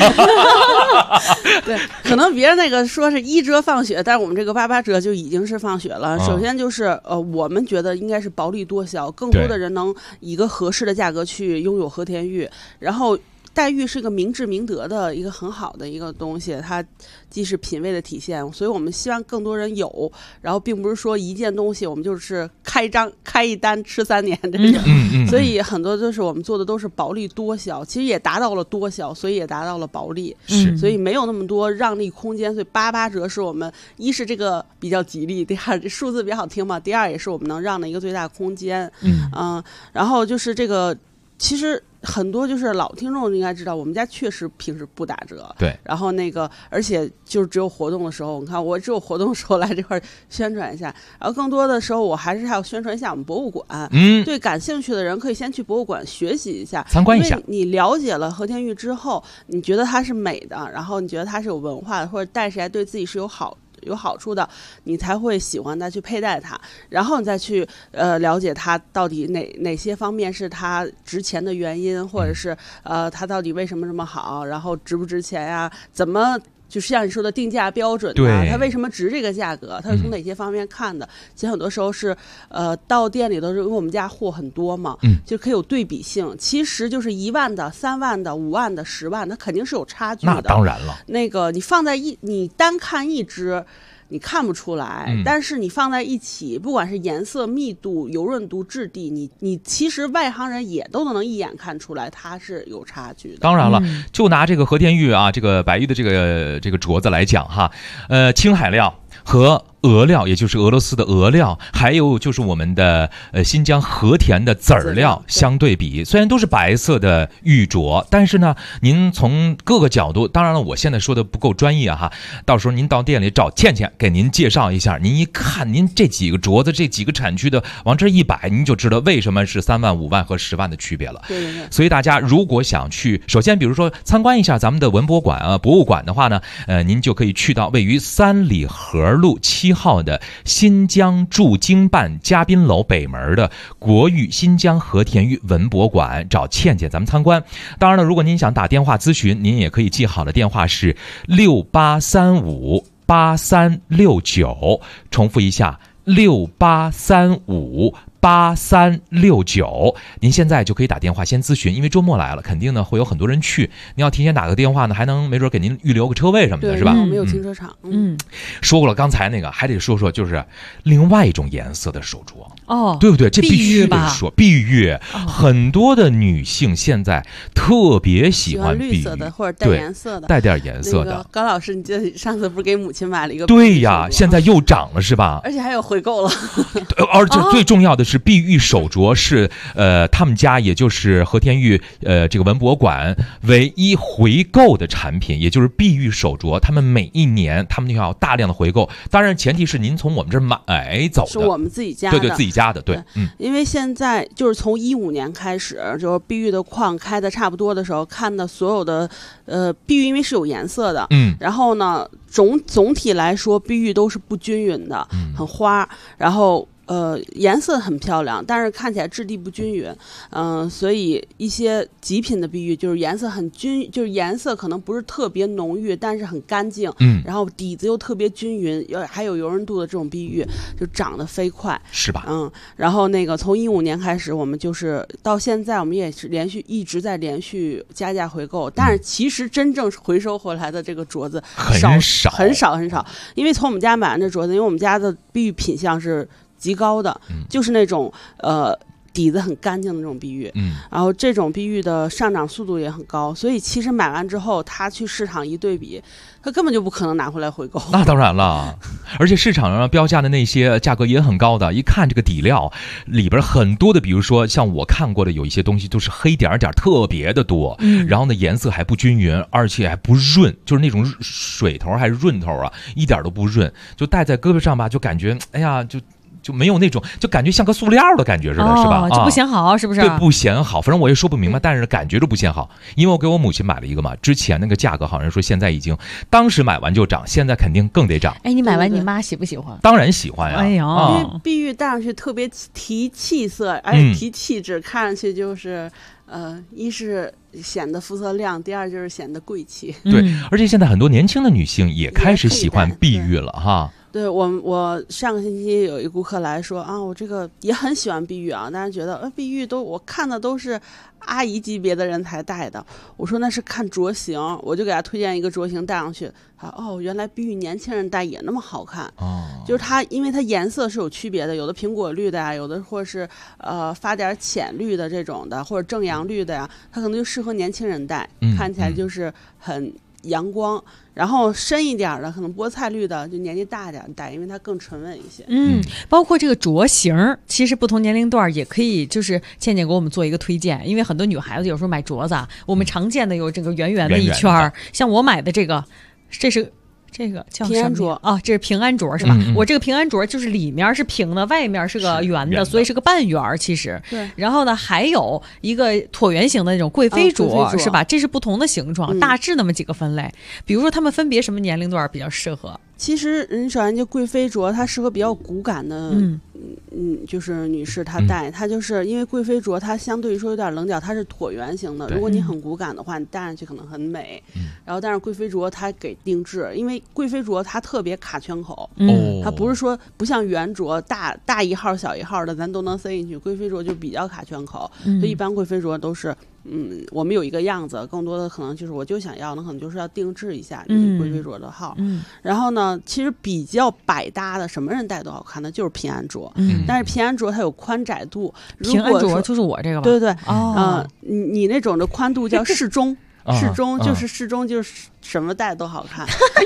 对，可能别人那个说是1折放血，但是我们这个88折就已经是放血了。首先就是我们觉得应该是薄利多销，更多的人能以一个合适的价格去拥有和田玉，然后。黛玉是一个明智明德的一个很好的一个东西，它既是品味的体现，所以我们希望更多人有，然后并不是说一件东西我们就是开一单吃3年这种，所以很多就是我们做的都是薄利多销，其实也达到了多销，所以也达到了薄利，所以没有那么多让利空间，所以88折是我们一是这个比较吉利，第二数字比较好听嘛，第二也是我们能让的一个最大空间，然后就是这个其实。很多就是老听众应该知道，我们家确实平时不打折。 对， 然后那个，而且就是只有活动的时候，你看我只有活动的时候来这块宣传一下，然后更多的时候我还是要宣传一下我们博物馆。对感兴趣的人可以先去博物馆学习一下， 参观一下。 你了解了和田玉之后，你觉得它是美的，然后你觉得它是有文化的，或者戴起来对自己是有好处的，你才会喜欢它，去佩戴它，然后你再去了解它到底哪些方面是它值钱的原因，或者是它到底为什么这么好，然后值不值钱呀？怎么就是像你说的定价标准啊，它为什么值这个价格？它是从哪些方面看的？其实很多时候是到店里头，因为我们家货很多嘛，就可以有对比性。其实就是1万的、3万的、5万的、10万，它肯定是有差距的。 那当然了， 那个你放在你单看一只。你看不出来，但是你放在一起，不管是颜色、密度、油润度、质地，你其实外行人也都能一眼看出来它是有差距的。 当然了，就拿这个和田玉啊，这个白玉的这个镯子来讲哈，青海料和俄料，也就是俄罗斯的俄料，还有就是我们的新疆和田的籽儿料相对比，虽然都是白色的玉镯，但是呢，您从各个角度，当然了，我现在说的不够专业哈，到时候您到店里找倩倩给您介绍一下，您一看您这几个镯子这几个产区的往这一摆，您就知道为什么是3万、5万和10万的区别了。 对。 所以大家如果想去，首先比如说参观一下咱们的文博馆博物馆的话呢，您就可以去到位于3里河路7号的新疆驻京办嘉宾楼北门的国玉新疆和田玉文博馆找倩倩咱们参观。当然了，如果您想打电话咨询，您也可以记好的电话是68358369，重复一下68358369，您现在就可以打电话先咨询，因为周末来了，肯定呢会有很多人去，您要提前打个电话呢，还能没准给您预留个车位什么的，是吧？ 没有停车场。 说过了，刚才那个还得说说，就是另外一种颜色的手镯哦， 对不对？这必须得说碧玉，很多的女性现在特别喜欢碧玉， 绿色的或者带颜色的， 带点颜色的。 高老师，你记得上次不是给母亲买了一个？ 对呀，现在又涨了是吧？ 而且还有回购了。 而且最重要的是，碧玉手镯是他们家也就是和田玉这个文博馆唯一回购的产品，也就是碧玉手镯，他们每一年他们就要大量的回购，当然前提是您从我们这儿买走的， 是我们自己家的， 对自己家的，对， 因为现在就是从15年开始，就是碧玉的矿开的差不多的时候，看的所有的碧玉因为是有颜色的，然后呢总体来说碧玉都是不均匀的，很花，然后颜色很漂亮，但是看起来质地不均匀，所以一些极品的碧玉就是颜色很就是颜色可能不是特别浓郁，但是很干净，然后底子又特别均匀，还有油润度的这种碧玉就长得飞快， 是吧？ 然后那个从15年开始，我们就是到现在，我们也是一直在连续加价回购，但是其实真正回收回来的这个镯子很少，因为从我们家买完这镯子，因为我们家的碧玉品相是极高的，就是那种底子很干净的那种碧玉，然后这种碧玉的上涨速度也很高，所以其实买完之后，他去市场一对比，他根本就不可能拿回来回购。 那当然了，而且市场上标价的那些价格也很高的，一看这个底料里边很多的，比如说像我看过的有一些东西都是黑点点特别的多，然后呢颜色还不均匀，而且还不润，就是那种水头还是润头啊，一点都不润，就戴在胳膊上吧，就感觉哎呀就就没有那种就感觉像个塑料的感觉似的，是吧？ 就不显好，是不是？ 对，不显好，反正我也说不明白，但是感觉就不显好。因为我给我母亲买了一个嘛，之前那个价格好像说现在已经，当时买完就涨，现在肯定更得涨。 哎，你买完你妈喜不喜欢？ 当然喜欢呀！ 哎呀， 因为碧玉戴上去特别提气色，而且提气质，看上去就是一是显得肤色亮，第二就是显得贵气。 对，而且现在很多年轻的女性也开始喜欢碧玉了哈。 对，我上个星期有一顾客来说啊，我这个也很喜欢碧玉啊，但是觉得碧玉我看的都是阿姨级别的人才戴的。我说那是看着型，我就给他推荐一个着型戴上去。原来碧玉年轻人戴也那么好看。就是它，因为它颜色是有区别的，有的苹果绿的呀，有的或是发点浅绿的这种的，或者正阳绿的呀，它可能就适合年轻人戴，看起来就是很阳光。然后深一点的可能菠菜绿的就年纪大点戴，因为它更沉稳一些。 包括这个着型，其实不同年龄段也可以，就是倩倩给我们做一个推荐，因为很多女孩子有时候买镯子，我们常见的有这个圆圆的一圈，像我买的这个叫平安镯啊，这是平安镯是吧？我这个平安镯就是里面是平的，外面是个圆的，所以是个半圆其实。 对。 然后呢，还有一个椭圆形的那种贵妃镯，是吧？这是不同的形状，大致那么几个分类。比如说，他们分别什么年龄段比较适合？ 其实你首先就贵妃镯，它适合比较骨感的，就是女士她戴，它就是因为贵妃镯它相对于说有点棱角，它是椭圆形的。如果你很骨感的话，你戴上去可能很美。然后但是贵妃镯它给定制，因为贵妃镯它特别卡圈口，它不是说不像圆镯大一号小一号的咱都能塞进去，贵妃镯就比较卡圈口，所以一般贵妃镯都是。我们有一个样子，更多的可能就是我就想要，那可能就是要定制一下贵妃镯的号。然后呢，其实比较百搭的，什么人戴都好看的，就是平安镯。但是平安镯它有宽窄度， 平安镯就是我这个吧？ 对对对，你那种的宽度叫适中，适中就是什么戴都好看。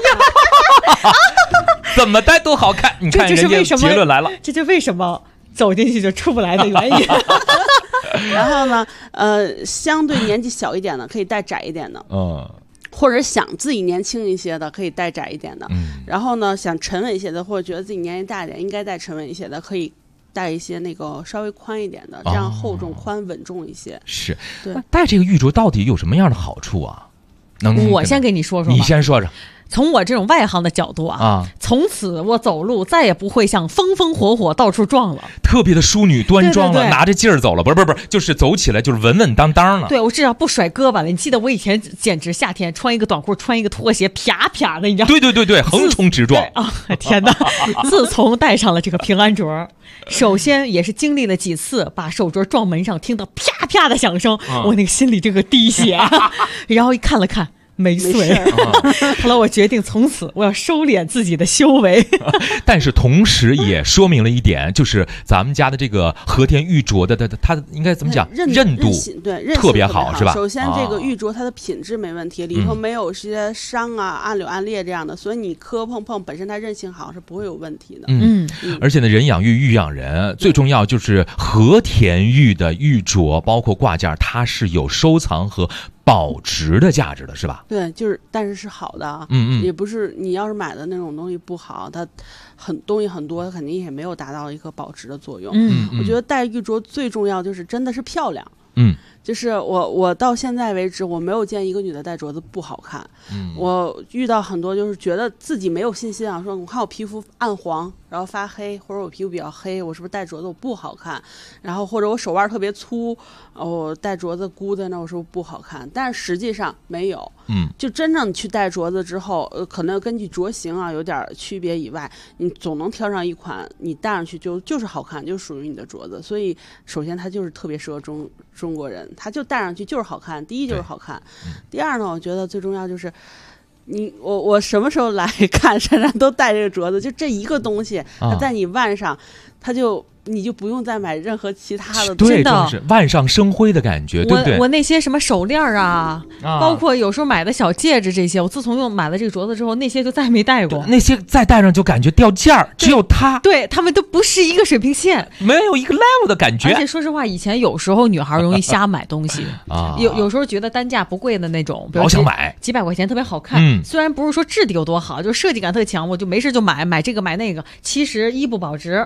怎么戴都好看，你看人家结论来了， 这就为什么走进去就出不来的原因。 然后呢，相对年纪小一点的可以戴窄一点的，或者想自己年轻一些的可以戴窄一点的，然后呢，想沉稳一些的或者觉得自己年纪大一点应该戴沉稳一些的，可以戴一些那个稍微宽一点的，这样厚重宽稳重一些。 是， 对， 戴这个玉镯到底有什么样的好处啊？ 我先给你说说吧， 你先说说。 从我这种外行的角度从此我走路再也不会像风风火火到处撞了， 特别的淑女端庄了，拿着劲儿走了，不是，就是走起来就是稳稳当当了。 对，我至少不甩胳膊了。你记得我以前简直夏天穿一个短裤，穿一个拖鞋，啪啪的，你知道？ 对，横冲直撞啊！天哪！自从戴上了这个平安镯，首先也是经历了几次把手镯撞门上，听到啪啪的响声，我那个心里这个滴血，然后一看了看。没碎。后来我决定从此我要收敛自己的修为。 但是同时也说明了一点，就是咱们家的这个和田玉镯的它应该怎么讲，韧度对特别好，是吧？ 首先这个玉镯它的品质没问题，里头没有些伤啊、暗柳暗裂这样的，所以你磕碰本身它韧性好是不会有问题的。 而且呢，人养玉，玉养人，最重要就是和田玉的玉镯，包括挂件，它是有收藏和保值的价值的，是吧？ 对，但是是好的啊，也不是你要是买的那种东西不好，它东西很多，它肯定也没有达到一个保值的作用。我觉得戴玉镯最重要就是真的是漂亮。就是我到现在为止，我没有见一个女的戴镯子不好看。我遇到很多就是觉得自己没有信心啊，说我看我皮肤暗黄，然后发黑，或者我皮肤比较黑，我是不是戴镯子我不好看？然后或者我手腕特别粗，我戴镯子箍在那，我是不是不好看？但是实际上没有。就真正去戴镯子之后，可能根据镯型啊有点区别以外，你总能挑上一款你戴上去就是好看，就属于你的镯子。所以首先它就是特别适合中国人，它就戴上去就是好看。第一就是好看，第二呢，我觉得最重要就是我什么时候来看珊珊都戴这个镯子，就这一个东西，它在你腕上，你就不用再买任何其他的东西， 真的是万上生辉的感觉，对不对？ 我那些什么手链啊，包括有时候买的小戒指这些，我自从买了这个镯子之后，那些就再没戴过。 那些再戴上就感觉掉件儿，只有它， 对他们都不是一个水平线， 没有一个 level 的感觉。 而且说实话，以前有时候女孩容易瞎买东西有时候觉得单价不贵的那种，比如老想买几百块钱特别好看，虽然不是说质地有多好，就是设计感特强，我就没事就买这个买那个。其实一不保值，二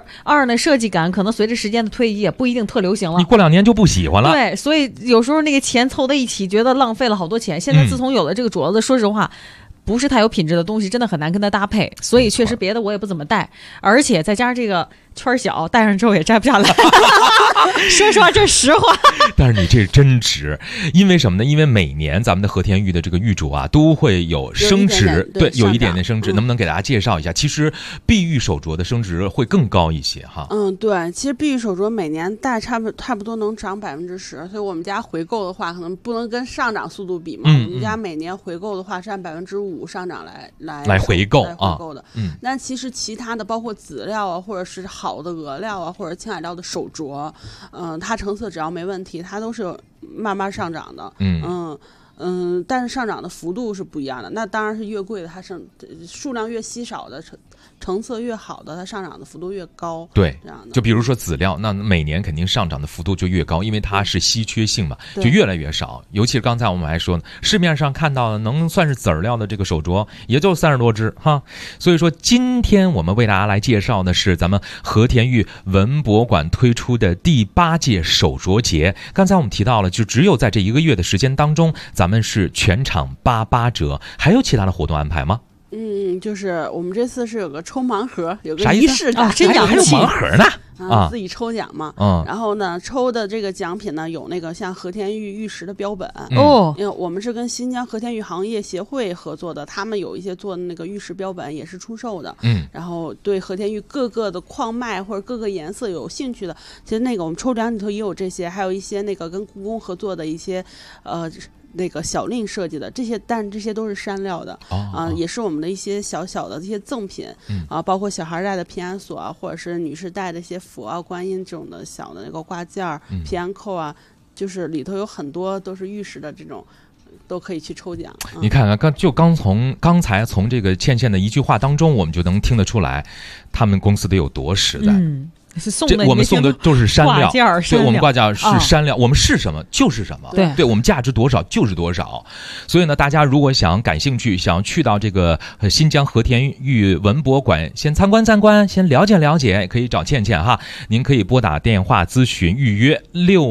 的设计感，可能随着时间的推移也不一定特流行了。 你过2年就不喜欢了。 对，所以有时候那个钱凑在一起，觉得浪费了好多钱。现在自从有了这个镯子，说实话。不是太有品质的东西，真的很难跟它搭配，所以确实别的我也不怎么戴，而且再加上这个圈小，戴上之后也摘不下来。说实话，这是实话。 但是你这真值，因为什么呢？因为每年咱们的和田玉的这个玉镯啊，都会有升值，对，有一点点升值。能不能给大家介绍一下？其实碧玉手镯的升值会更高一些哈。 对，其实碧玉手镯每年戴差不多能涨10%，所以我们家回购的话，可能不能跟上涨速度比嘛。我们家每年回购的话是按5%上涨来回购的。但其实其他的包括籽料啊，或者是好的俄料啊，或者青海料的手镯，它成色只要没问题，它都是慢慢上涨的。但是上涨的幅度是不一样的。那当然是越贵的，它数量越稀少的，成色越好的，它上涨的幅度越高。 对， 这样的。 就比如说籽料，那每年肯定上涨的幅度就越高，因为它是稀缺性嘛，就越来越少。尤其是刚才我们还说呢，市面上看到的能算是籽料的这个手镯，也就30多只哈。所以说，今天我们为大家来介绍的是咱们和田玉文博馆推出的第8届手镯节。刚才我们提到了，就只有在这1个月的时间当中，咱们是全场88折，还有其他的活动安排吗？ 就是我们这次是有个抽盲盒，有个啥仪式感， 真洋气。 还有盲盒呢自己抽奖嘛。然后呢，抽的这个奖品呢，有那个像和田玉玉石的标本因为我们是跟新疆和田玉行业协会合作的，他们有一些做的那个玉石标本也是出售的。然后对和田玉各个的矿脉或者各个颜色有兴趣的，其实那个我们抽奖里头也有这些，还有一些那个跟故宫合作的一些那个小令设计的这些，但这些都是山料的也是我们的一些小小的这些赠品包括小孩戴的平安锁啊，或者是女士戴的一些佛啊、观音这种的小的那个挂件儿、平安扣啊，就是里头有很多都是玉石的这种。都可以去抽奖。 你看看，刚才从这个倩倩的一句话当中，我们就能听得出来，他们公司得有多实在。我们送的都是山料，对，我们挂件是山料，我们是什么就是什么，对，我们价值多少就是多少。所以呢，大家如果感兴趣，想去到这个新疆和田玉文博馆先参观参观，先了解了解，可以找倩倩哈。您可以拨打电话咨询预约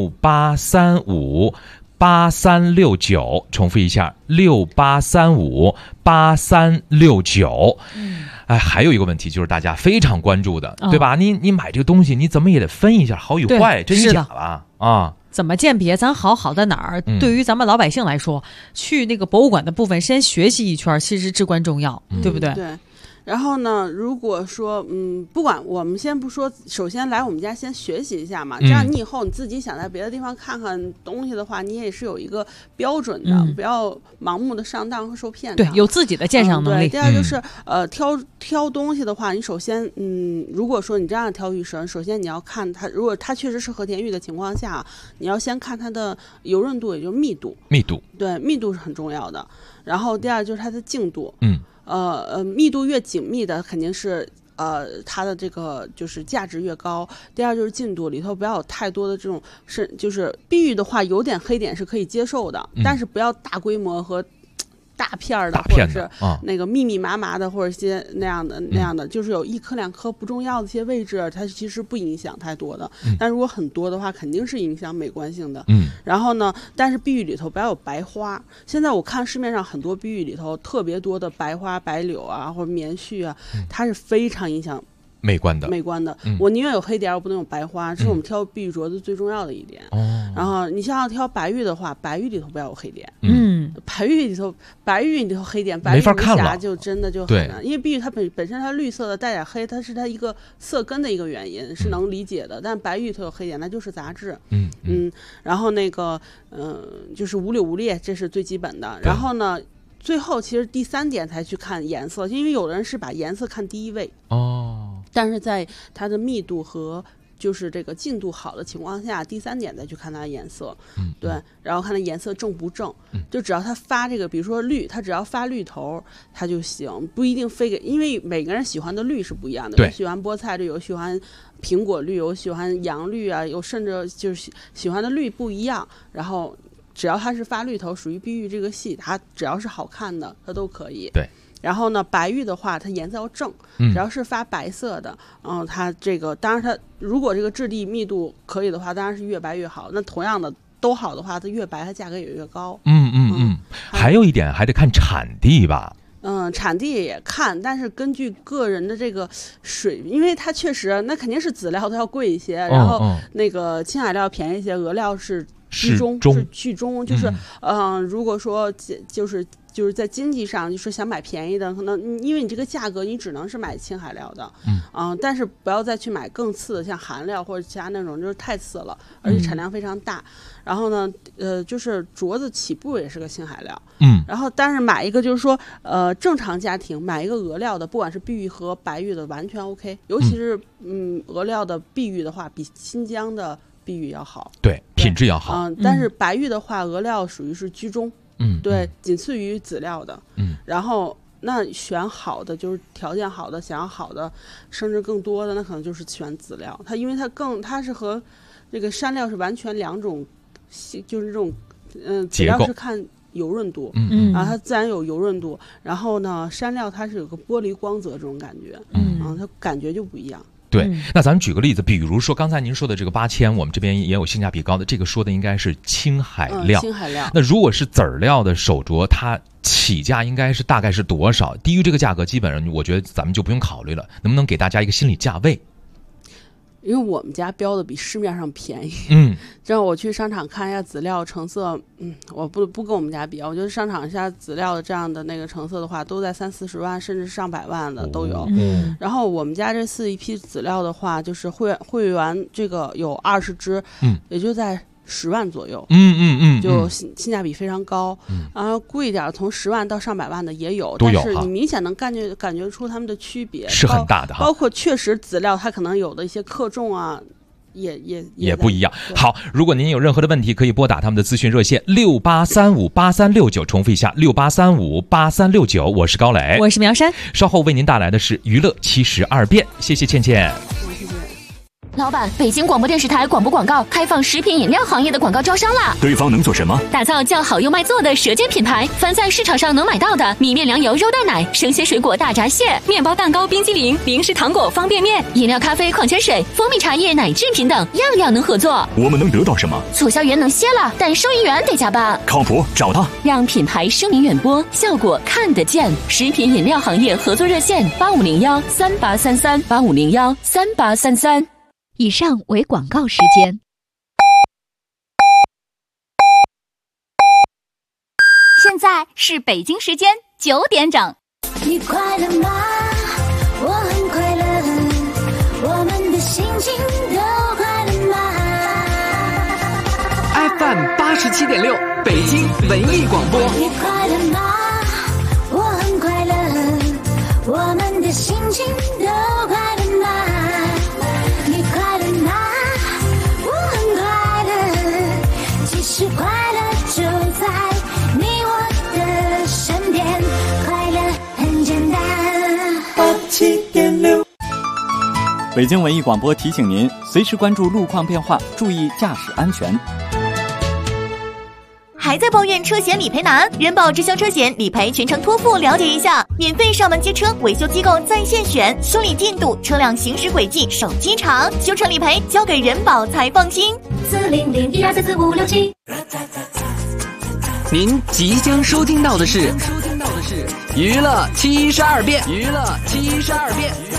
68358369，重复一下68358369。还有一个问题就是大家非常关注的，对吧？你买这个东西，你怎么也得分一下好与坏，真假吧？ 怎么鉴别咱好在哪儿？对于咱们老百姓来说，去那个博物馆的部分先学习一圈，其实至关重要，对不对？ 对。然后呢，如果说不管我们先不说，首先来我们家先学习一下嘛，这样你以后你自己想在别的地方看看东西的话，你也是有一个标准的，不要盲目的上当和受骗。 对，有自己的鉴赏能力。 第二就是挑东西的话，你首先如果说你这样挑玉石，首先你要看它，如果它确实是和田玉的情况下，你要先看它的油润度，也就是密度。对，密度是很重要的。然后第二就是它的净度。密度越紧密的肯定是它的这个就是价值越高。第二就是净度，里头不要有太多的这种就是碧玉的话，有点黑点是可以接受的，但是不要大规模和大片的，或者是那个密密麻麻的，或者一些那样的，就是有1颗2颗不重要的一些位置，它其实不影响太多的。但如果很多的话，肯定是影响美观性的。然后呢，但是碧玉里头不要有白花。现在我看市面上很多碧玉里头特别多的白花、白柳啊，或者棉絮啊，它是非常影响美观的。我宁愿有黑点，我不能有白花，这是我们挑碧玉镯子最重要的一点。然后你像要挑白玉的话，白玉里头不要有黑点。白玉里头黑点，白玉无瑕就真的就很难。因为碧玉它本身它绿色的带点黑，它是它一个色根的一个原因，是能理解的。但白玉里头有黑点，那就是杂质。然后那个就是无柳无裂，这是最基本的。然后呢，最后其实第3点才去看颜色，因为有的人是把颜色看第一位但是在它的密度和就是这个净度好的情况下，第3点再去看它的颜色。对，然后看它颜色正不正。就只要它发这个，比如说绿，它只要发绿头它就行，不一定非给，因为每个人喜欢的绿是不一样的。有喜欢菠菜绿，有喜欢苹果绿，有喜欢洋绿啊，有甚至就是喜欢的绿不一样。然后只要它是发绿头，属于碧玉这个系，它只要是好看的，它都可以。 然后呢，白玉的话，它颜色要正，只要是发白色的，它这个当然它如果这个质地密度可以的话，当然是越白越好。那同样的都好的话，它越白它价格也越高。 还有一点还得看产地吧。 产地也看，但是根据个人的这个水，因为它确实那肯定是籽料都要贵一些，然后那个青海料便宜一些，俄料是居中，是居中，就是如果说就是在经济上，就是想买便宜的，可能因为你这个价格，你只能是买青海料的，但是不要再去买更次的，像韩料或者其他那种，就是太次了，而且产量非常大。然后呢，就是镯子起步也是个青海料，然后但是买一个就是说，正常家庭买一个俄料的，不管是碧玉和白玉的，完全 OK， 尤其是俄料的碧玉的话，比新疆的碧玉要好， 对，品质要好。 但是白玉的话，俄料属于是居中。对，仅次于籽料的。然后那选好的就是条件好的，想要好的甚至更多的，那可能就是选籽料。它因为它是和这个山料是完全两种，就是这种籽料是看油润度，然后它自然有油润度。然后呢，山料它是有个玻璃光泽这种感觉，它感觉就不一样。 对，那咱们举个例子，比如说刚才您说的这个8000，我们这边也有性价比高的，这个说的应该是青海料。 青海料。 那如果是籽儿料的手镯，它起价应该是大概是多少？低于这个价格，基本上我觉得咱们就不用考虑了。能不能给大家一个心理价位？ 因为我们家标的比市面上便宜，这样我去商场看一下籽料成色，我不跟我们家比，我觉得商场下籽料的这样的那个成色的话，都在30-40万，甚至上百万的都有。然后我们家这一批籽料的话，就是会员这个有20支，也就在10万左右，就性价比非常高。然后贵一点，从10万到上百万的也有，但是你明显能感觉出它们的区别是很大的哈。 包括确实籽料它可能有的一些克重啊，也不一样。好，如果您有任何的问题，可以拨打他们的咨询热线68358369，重复一下68358369。我是高磊， 我是苗山， 稍后为您带来的是娱乐72变。谢谢倩倩。 老板，北京广播电视台广播广告开放食品饮料行业的广告招商啦！ 对方能做什么？ 打造叫好又卖座的舌尖品牌，凡在市场上能买到的米面粮油肉蛋奶、生鲜水果大闸蟹、面包蛋糕、冰激凌、零食糖果、方便面、饮料咖啡、矿泉水、蜂蜜茶叶、奶制品等，样样能合作。 我们能得到什么？ 促销员能歇了，但收银员得加班。 靠谱，找他， 让品牌声名远播，效果看得见。食品饮料行业合作热线8501383385013833。 以上为广告时间。 现在是北京时间9点整。 你快乐吗？我很快乐，我们的心情都快乐吗 ？FM 87.6，北京文艺广播。 你快乐吗？我很快乐，我们的心情都快乐吗？你快乐吗？我很快乐，其实快乐就在你我的身边，快乐很简单。 87.6，北京文艺广播提醒您，随时关注路况变化，注意驾驶安全。 还在抱怨车险理赔难？人保直销车险理赔全程托付，了解一下，免费上门接车，维修机构在线选，修理进度、车辆行驶轨迹、手机查，修车理赔交给人保才放心。 40012444567。 您即将收听到的是娱乐72变。